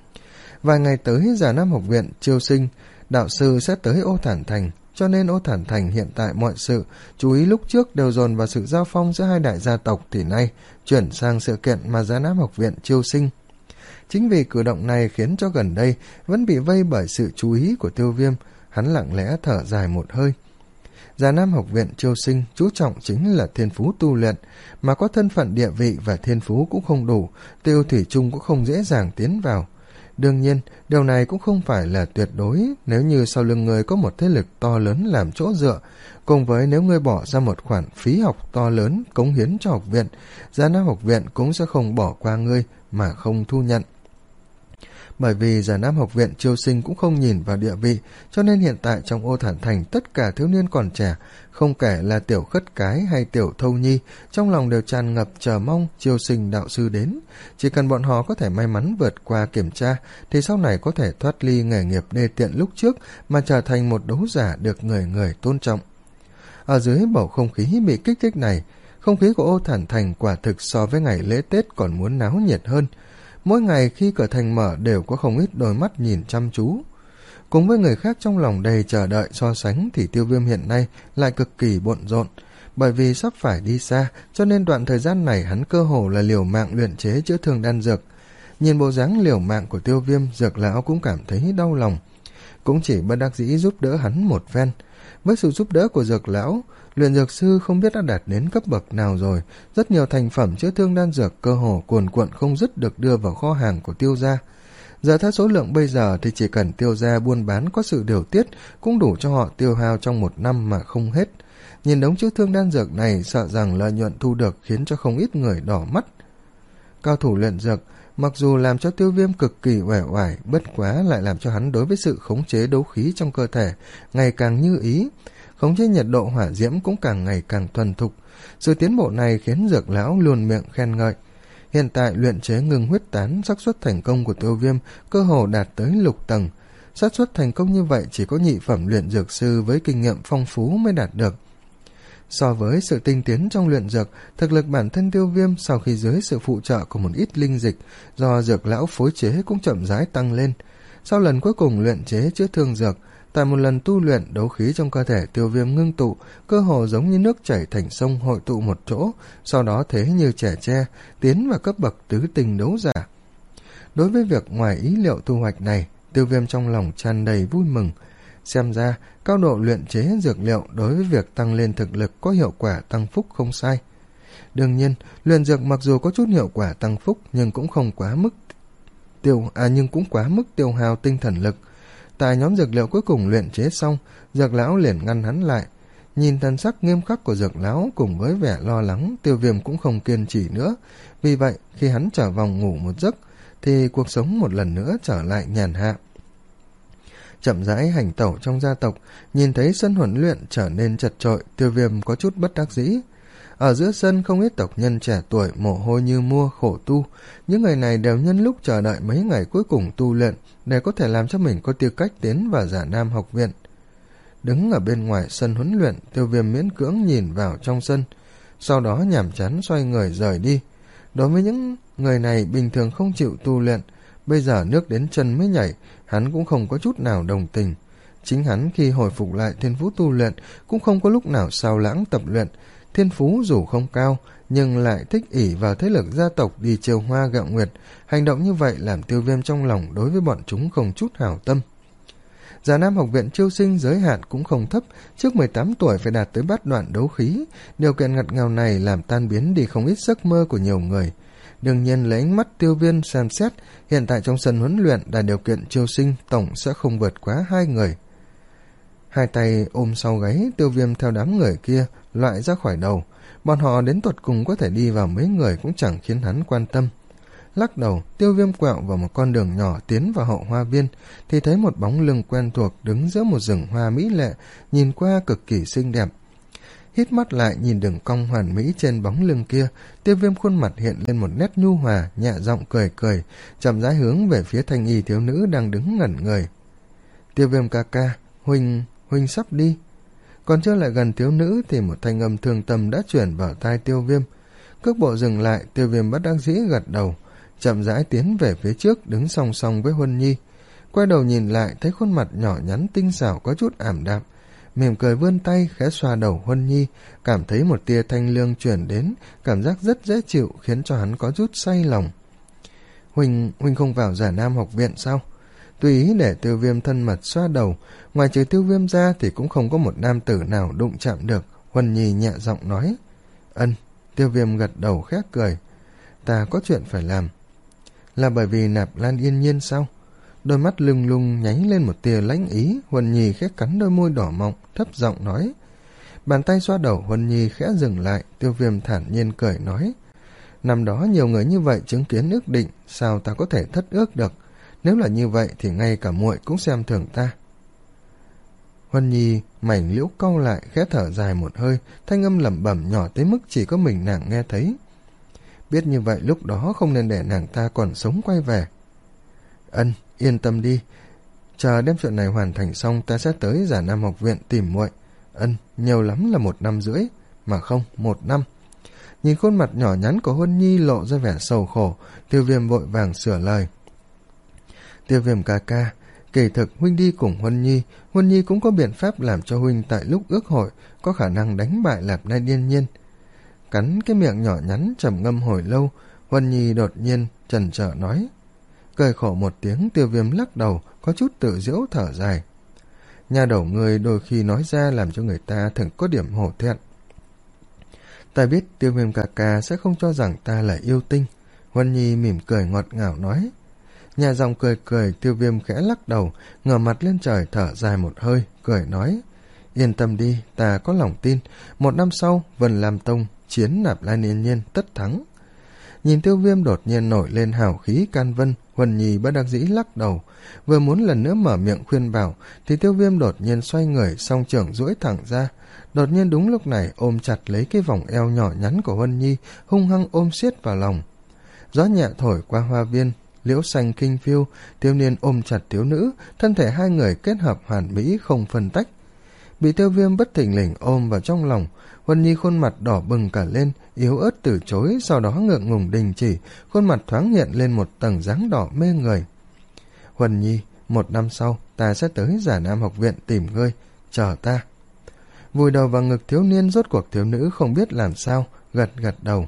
Vài ngày tới, Già Nam học viện chiêu sinh, đạo sư sẽ tới Ô Thản Thành, cho nên Ô Thản Thành hiện tại mọi sự chú ý lúc trước đều dồn vào sự giao phong giữa hai đại gia tộc, thì nay chuyển sang sự kiện mà Già Nam học viện chiêu sinh. Chính vì cử động này khiến cho gần đây vẫn bị vây bởi sự chú ý của Tiêu Viêm, hắn lặng lẽ thở dài một hơi. Già Nam học viện chiêu sinh chú trọng chính là thiên phú tu luyện, mà có thân phận địa vị và thiên phú cũng không đủ, Tiêu Thủy Chung cũng không dễ dàng tiến vào. Đương nhiên, điều này cũng không phải là tuyệt đối, nếu như sau lưng người có một thế lực to lớn làm chỗ dựa, cùng với nếu ngươi bỏ ra một khoản phí học to lớn cống hiến cho học viện, Già Nam học viện cũng sẽ không bỏ qua ngươi mà không thu nhận. Bởi vì Già Nam học viện chiêu sinh cũng không nhìn vào địa vị, cho nên hiện tại trong Ô Thản Thành tất cả thiếu niên còn trẻ, không kể là tiểu khất cái hay tiểu thâu nhi, trong lòng đều tràn ngập chờ mong chiêu sinh đạo sư đến. Chỉ cần bọn họ có thể may mắn vượt qua kiểm tra, thì sau này có thể thoát ly nghề nghiệp đê tiện lúc trước mà trở thành một đấu giả được người người tôn trọng. Ở dưới bầu không khí bị kích thích này, Không khí của Ô Thản Thành quả thực so với ngày lễ Tết còn muốn náo nhiệt hơn. Mỗi ngày khi cửa thành mở đều có không ít đôi mắt nhìn chăm chú. Cùng với người khác trong lòng đầy chờ đợi so sánh thì Tiêu Viêm hiện nay lại cực kỳ bộn rộn. Bởi vì sắp phải đi xa, cho nên đoạn thời gian này hắn cơ hồ là liều mạng luyện chế chữa thương đan dược. Nhìn bộ dáng liều mạng của Tiêu Viêm, Dược lão cũng cảm thấy đau lòng. Cũng chỉ bất đắc dĩ giúp đỡ hắn một phen. Với sự giúp đỡ của Dược lão, luyện dược sư không biết đã đạt đến cấp bậc nào rồi. Rất nhiều thành phẩm chữa thương đan dược cơ hồ cuồn cuộn không dứt được đưa vào kho hàng của Tiêu gia. Giờ theo số lượng bây giờ thì chỉ cần Tiêu gia buôn bán có sự điều tiết cũng đủ cho họ tiêu hao trong một năm mà không hết. Nhìn đống chữa thương đan dược này, sợ rằng lợi nhuận thu được khiến cho không ít người đỏ mắt. Cao thủ luyện dược mặc dù làm cho Tiêu Viêm cực kỳ uể oải, bất quá lại làm cho hắn đối với sự khống chế đấu khí trong cơ thể ngày càng như ý, khống chế nhiệt độ hỏa diễm cũng càng ngày càng thuần thục. Sự tiến bộ này khiến Dược lão luôn miệng khen ngợi. Hiện tại luyện chế ngưng huyết tán, xác suất thành công của Tiêu Viêm cơ hồ đạt tới lục tầng. Xác suất thành công như vậy chỉ có nhị phẩm luyện dược sư với kinh nghiệm phong phú mới đạt được. So với sự tinh tiến trong luyện dược, thực lực bản thân Tiêu Viêm sau khi dưới sự phụ trợ của một ít linh dịch do Dược lão phối chế cũng chậm rãi tăng lên. Sau lần cuối cùng luyện chế chữa thương dược, tại một lần tu luyện, đấu khí trong cơ thể Tiêu Viêm ngưng tụ, cơ hồ giống như nước chảy thành sông hội tụ một chỗ, sau đó thế như trẻ tre, tiến vào cấp bậc tứ tinh đấu giả. Đối với việc ngoài ý liệu thu hoạch này, Tiêu Viêm trong lòng tràn đầy vui mừng. Xem ra, cao độ luyện chế dược liệu đối với việc tăng lên thực lực có hiệu quả tăng phúc không sai. Đương nhiên, luyện dược mặc dù có chút hiệu quả tăng phúc nhưng cũng không quá mức tiêu à nhưng cũng quá mức tiêu hao tinh thần lực. Tại nhóm dược liệu cuối cùng luyện chế xong, Dược lão liền ngăn hắn lại. Nhìn thần sắc nghiêm khắc của Dược lão cùng với vẻ lo lắng, Tiêu Viêm cũng không kiên trì nữa. Vì vậy, khi hắn trở vòng ngủ một giấc, thì cuộc sống một lần nữa trở lại nhàn hạ. Chậm rãi hành tẩu trong gia tộc, nhìn thấy sân huấn luyện trở nên chật chội, Tiêu Viêm có chút bất đắc dĩ. Ở giữa sân không ít tộc nhân trẻ tuổi mồ hôi như mua khổ tu, những người này đều nhân lúc chờ đợi mấy ngày cuối cùng tu luyện để có thể làm cho mình có tư cách tiến vào Giả Nam học viện. Đứng ở bên ngoài sân huấn luyện, Tiêu Viêm miễn cưỡng nhìn vào trong sân, sau đó nhàm chán xoay người rời đi. Đối với những người này bình thường không chịu tu luyện, bây giờ nước đến chân mới nhảy, hắn cũng không có chút nào đồng tình. Chính hắn khi hồi phục lại thiên phú tu luyện cũng không có lúc nào sao lãng tập luyện. Thiên phú dù không cao nhưng lại thích ỷ vào thế lực gia tộc đi chiều hoa gạo nguyệt. Hành động như vậy làm Tiêu Viêm trong lòng đối với bọn chúng không chút hảo tâm. Giả Nam học viện chiêu sinh giới hạn cũng không thấp, trước mười tám tuổi phải đạt tới bát đoạn đấu khí. Điều kiện ngặt nghèo này làm tan biến đi không ít giấc mơ của nhiều người. Đương nhiên lấy ánh mắt Tiêu Viêm xem xét, hiện tại trong sân huấn luyện đạt điều kiện chiêu sinh tổng sẽ không vượt quá hai người. Hai tay ôm sau gáy, Tiêu Viêm theo đám người kia loại ra khỏi đầu. Bọn họ đến tuột cùng có thể đi vào mấy người cũng chẳng khiến hắn quan tâm. Lắc đầu, Tiêu Viêm quẹo vào một con đường nhỏ tiến vào hậu hoa viên, thì thấy một bóng lưng quen thuộc đứng giữa một rừng hoa mỹ lệ, nhìn qua cực kỳ xinh đẹp. Hít mắt lại nhìn đường cong hoàn mỹ trên bóng lưng kia, Tiêu Viêm khuôn mặt hiện lên một nét nhu hòa, nhẹ giọng cười cười, chậm rãi hướng về phía thanh y thiếu nữ đang đứng ngẩn người. Tiêu Viêm ca ca, huynh, huynh sắp đi. Còn chưa lại gần thiếu nữ thì một thanh âm thương tâm đã chuyển vào tai Tiêu Viêm. Cước bộ dừng lại, Tiêu Viêm bất đắc dĩ gật đầu, chậm rãi tiến về phía trước, đứng song song với Huân Nhi. Quay đầu nhìn lại thấy khuôn mặt nhỏ nhắn tinh xảo có chút ảm đạm, mỉm cười vươn tay khẽ xoa đầu Huân Nhi, cảm thấy một tia thanh lương chuyển đến, cảm giác rất dễ chịu khiến cho hắn có chút say lòng. Huynh, huynh không vào Giả Nam học viện sao? Tùy ý để Tiêu Viêm thân mật xoa đầu, ngoài trừ Tiêu Viêm ra thì cũng không có một nam tử nào đụng chạm được. Huân Nhi nhẹ giọng nói. Ân. Tiêu Viêm gật đầu khẽ cười. Ta có chuyện phải làm. Là bởi vì Nạp Lan Yên Nhiên sao? Đôi mắt lung lung nháy lên một tia lãnh ý. Huân Nhi khẽ cắn đôi môi đỏ mọng, thấp giọng nói. Bàn tay xoa đầu Huân Nhi khẽ dừng lại. Tiêu Viêm thản nhiên cười nói. Năm đó nhiều người như vậy chứng kiến ước định, sao ta có thể thất ước được? Nếu là như vậy thì ngay cả muội cũng xem thường ta. Huân Nhi mảnh liễu cau lại, khẽ thở dài một hơi, thanh âm lẩm bẩm nhỏ tới mức chỉ có mình nàng nghe thấy. Biết như vậy lúc đó không nên để nàng ta còn sống quay về. Ân, yên tâm đi, chờ đem chuyện này hoàn thành xong ta sẽ tới Giả Nam học viện tìm muội. Ân, nhiều lắm là một năm rưỡi, mà không, một năm. Nhìn khuôn mặt nhỏ nhắn của Huân Nhi lộ ra vẻ sầu khổ, Tiêu Viêm vội vàng sửa lời. Tiêu Viêm ca ca, kỳ thực huynh đi cùng Huân Nhi, Huân Nhi cũng có biện pháp làm cho huynh tại lúc ước hội có khả năng đánh bại Lạp Nai Điên Nhiên. Cắn cái miệng nhỏ nhắn trầm ngâm hồi lâu, Huân Nhi đột nhiên chần chờ nói. Cười khổ một tiếng, Tiêu Viêm lắc đầu, có chút tự giễu thở dài. Nhà đầu người đôi khi nói ra làm cho người ta thường có điểm hổ thẹn. Ta biết Tiêu Viêm ca ca sẽ không cho rằng ta là yêu tinh. Huân Nhi mỉm cười ngọt ngào nói. Nhà dòng cười cười, Tiêu Viêm khẽ lắc đầu, ngửa mặt lên trời thở dài một hơi, cười nói. Yên tâm đi, ta có lòng tin, một năm sau, Vân Lam Tông, chiến Nạp Lan Yên Nhiên tất thắng. Nhìn Tiêu Viêm đột nhiên nổi lên hào khí can vân, Huân Nhi bất đắc dĩ lắc đầu, vừa muốn lần nữa mở miệng khuyên bảo, thì Tiêu Viêm đột nhiên xoay người, song trưởng duỗi thẳng ra, đột nhiên đúng lúc này ôm chặt lấy cái vòng eo nhỏ nhắn của Huân Nhi, hung hăng ôm siết vào lòng. Gió nhẹ thổi qua hoa viên, liễu xanh kinh phiêu, thiếu niên ôm chặt thiếu nữ, thân thể hai người kết hợp hoàn mỹ không phân tách. Bị Tiêu Viêm bất thình lình ôm vào trong lòng, Huân Nhi khuôn mặt đỏ bừng cả lên, yếu ớt từ chối, sau đó ngượng ngùng đình chỉ, khuôn mặt thoáng hiện lên một tầng dáng đỏ mê người. Huân Nhi, một năm sau, ta sẽ tới Giả Nam học viện tìm ngươi, chờ ta. Vùi đầu vào ngực thiếu niên, rốt cuộc thiếu nữ không biết làm sao, gật gật đầu.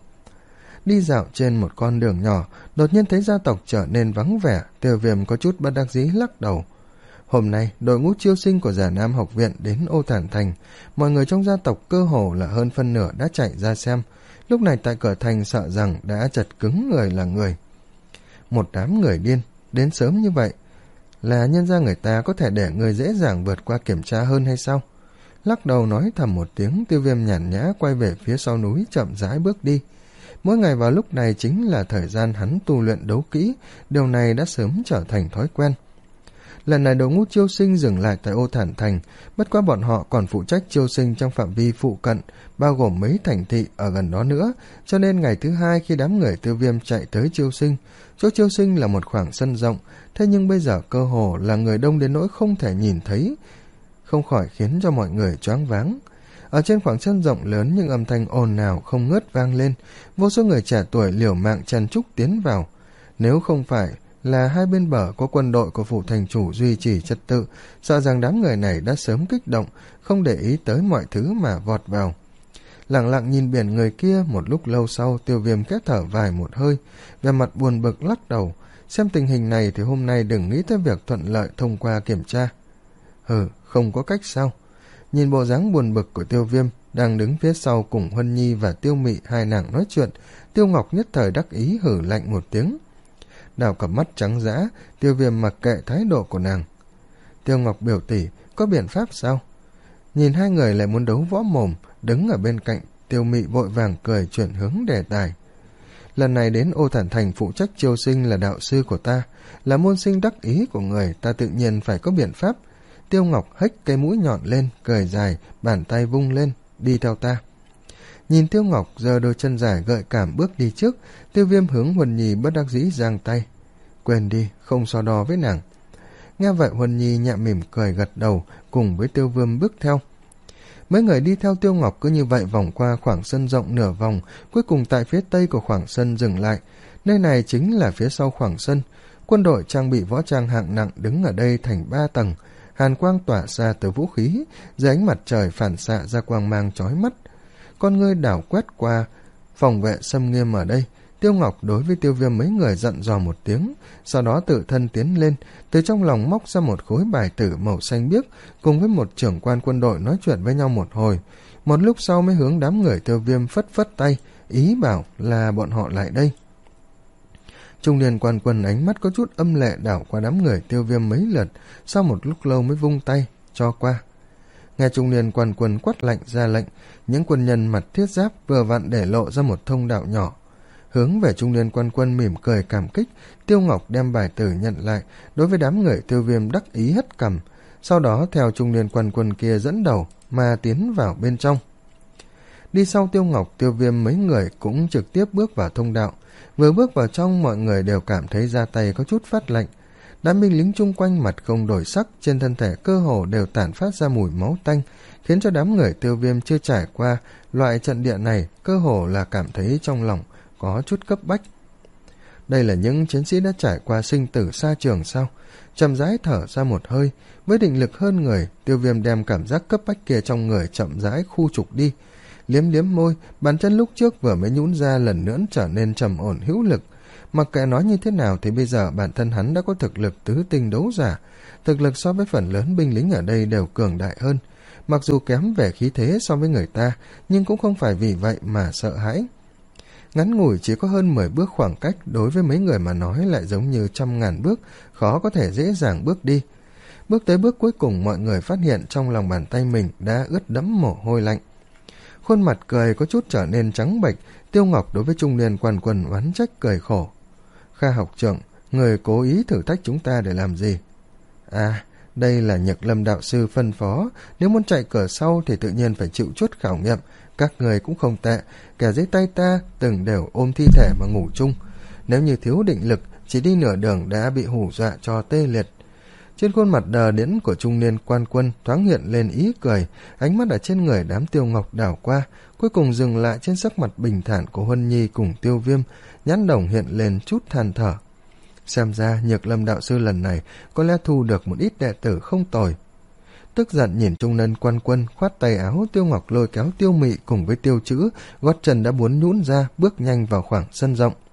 Đi dạo trên một con đường nhỏ, đột nhiên thấy gia tộc trở nên vắng vẻ, Tiêu Viêm có chút bất đắc dĩ lắc đầu. Hôm nay, đội ngũ chiêu sinh của Giả Nam học viện đến Ô Thản Thành, mọi người trong gia tộc cơ hồ là hơn phân nửa đã chạy ra xem, lúc này tại cửa thành sợ rằng đã chật cứng người là người. Một đám người điên, đến sớm như vậy, là nhân ra người ta có thể để người dễ dàng vượt qua kiểm tra hơn hay sao? Lắc đầu nói thầm một tiếng, Tiêu Viêm nhàn nhã quay về phía sau núi chậm rãi bước đi. Mỗi ngày vào lúc này chính là thời gian hắn tu luyện đấu kỹ, điều này đã sớm trở thành thói quen. Lần này đội ngũ chiêu sinh dừng lại tại Ô Thản Thành, bất quá bọn họ còn phụ trách chiêu sinh trong phạm vi phụ cận, bao gồm mấy thành thị ở gần đó nữa, cho nên ngày thứ hai khi đám người Tiêu Viêm chạy tới chiêu sinh, chỗ chiêu sinh là một khoảng sân rộng, thế nhưng bây giờ cơ hồ là người đông đến nỗi không thể nhìn thấy, không khỏi khiến cho mọi người choáng váng. Ở trên khoảng sân rộng lớn những âm thanh ồn ào không ngớt vang lên, vô số người trẻ tuổi liều mạng chen chúc tiến vào. Nếu không phải là hai bên bờ có quân đội của phủ thành chủ duy trì trật tự, sợ rằng đám người này đã sớm kích động, không để ý tới mọi thứ mà vọt vào. Lặng lặng nhìn biển người kia, một lúc lâu sau Tiêu Viêm khẽ thở vài một hơi, vẻ mặt buồn bực lắc đầu. Xem tình hình này thì hôm nay đừng nghĩ tới việc thuận lợi thông qua kiểm tra. Hừ, không có cách sao? Nhìn bộ dáng buồn bực của Tiêu Viêm đang đứng phía sau cùng Huân Nhi và Tiêu Mị hai nàng nói chuyện, Tiêu Ngọc nhất thời đắc ý hử lạnh một tiếng. Đào cặp mắt trắng dã, Tiêu Viêm mặc kệ thái độ của nàng. Tiêu Ngọc biểu tỷ, có biện pháp sao? Nhìn hai người lại muốn đấu võ mồm, đứng ở bên cạnh, Tiêu Mị vội vàng cười chuyển hướng đề tài. Lần này đến Ô Thản Thành phụ trách chiêu sinh là đạo sư của ta, là môn sinh đắc ý của người, ta tự nhiên phải có biện pháp. Tiêu Ngọc hếch cây mũi nhọn lên, cười dài, bàn tay vung lên, đi theo ta. Nhìn Tiêu Ngọc giơ đôi chân dài gợi cảm bước đi trước, Tiêu Viêm hướng Huân Nhi bất đắc dĩ giang tay. Quên đi, không so đo với nàng. Nghe vậy Huân Nhi nhẹ mỉm cười gật đầu, cùng với Tiêu Viêm bước theo. Mấy người đi theo Tiêu Ngọc cứ như vậy vòng qua khoảng sân rộng nửa vòng, cuối cùng tại phía tây của khoảng sân dừng lại. Nơi này chính là phía sau khoảng sân. Quân đội trang bị võ trang hạng nặng đứng ở đây thành ba tầng, hàn quang tỏa ra từ vũ khí, dưới ánh mặt trời phản xạ ra quang mang chói mắt. Con ngươi đảo quét qua phòng vệ xâm nghiêm ở đây, Tiêu Ngọc đối với Tiêu Viêm mấy người dặn dò một tiếng, sau đó tự thân tiến lên, từ trong lòng móc ra một khối bài tử màu xanh biếc, cùng với một trưởng quan quân đội nói chuyện với nhau một hồi. Một lúc sau mới hướng đám người Tiêu Viêm phất phất tay, ý bảo là bọn họ lại đây. Trung niên quan quân ánh mắt có chút âm lệ đảo qua đám người Tiêu Viêm mấy lượt, sau một lúc lâu mới vung tay, cho qua. Nghe trung niên quan quân quát lạnh ra lệnh, những quân nhân mặt thiết giáp vừa vặn để lộ ra một thông đạo nhỏ. Hướng về trung niên quan quân mỉm cười cảm kích, Tiêu Ngọc đem bài tử nhận lại, đối với đám người Tiêu Viêm đắc ý hất cằm, sau đó theo trung niên quan quân kia dẫn đầu mà tiến vào bên trong. Đi sau Tiêu Ngọc, Tiêu Viêm mấy người cũng trực tiếp bước vào thông đạo. Vừa bước vào trong, mọi người đều cảm thấy da tay có chút phát lạnh. Đám binh lính chung quanh mặt không đổi sắc, trên thân thể cơ hồ đều tản phát ra mùi máu tanh, khiến cho đám người Tiêu Viêm chưa trải qua loại trận địa này cơ hồ là cảm thấy trong lòng có chút cấp bách. Đây là những chiến sĩ đã trải qua sinh tử xa trường sao? Chậm rãi thở ra một hơi, với định lực hơn người, Tiêu Viêm đem cảm giác cấp bách kia trong người chậm rãi khu trục đi. Liếm liếm môi, bàn chân lúc trước vừa mới nhũn ra lần nữa trở nên trầm ổn hữu lực. Mặc kệ nói như thế nào thì bây giờ bản thân hắn đã có thực lực tứ tinh đấu giả, thực lực so với phần lớn binh lính ở đây đều cường đại hơn. Mặc dù kém về khí thế so với người ta, nhưng cũng không phải vì vậy mà sợ hãi. Ngắn ngủi chỉ có hơn mười bước khoảng cách, đối với mấy người mà nói lại giống như trăm ngàn bước, khó có thể dễ dàng bước đi. Bước tới bước cuối cùng, mọi người phát hiện trong lòng bàn tay mình đã ướt đẫm mồ hôi lạnh. Khuôn mặt cười có chút trở nên trắng bệch, Tiêu Ngọc đối với trung niên quan quân oán trách cười khổ. Kha học trưởng, người cố ý thử thách chúng ta để làm gì? À, đây là Nhược Lâm đạo sư phân phó, nếu muốn chạy cửa sau thì tự nhiên phải chịu chút khảo nghiệm. Các người cũng không tệ, kẻ dưới tay ta từng đều ôm thi thể mà ngủ chung. Nếu như thiếu định lực, chỉ đi nửa đường đã bị hù dọa cho tê liệt. Trên khuôn mặt đờ đẫn của trung niên quan quân thoáng hiện lên ý cười, ánh mắt ở trên người đám Tiêu Ngọc đảo qua, cuối cùng dừng lại trên sắc mặt bình thản của Huân Nhi cùng Tiêu Viêm, nhãn đồng hiện lên chút than thở. Xem ra Nhược Lâm đạo sư lần này có lẽ thu được một ít đệ tử không tồi. Tức giận nhìn trung niên quan quân, khoát tay áo, Tiêu Ngọc lôi kéo Tiêu Mị cùng với Tiêu Chữ, gót chân đã muốn nhũn ra, bước nhanh vào khoảng sân rộng.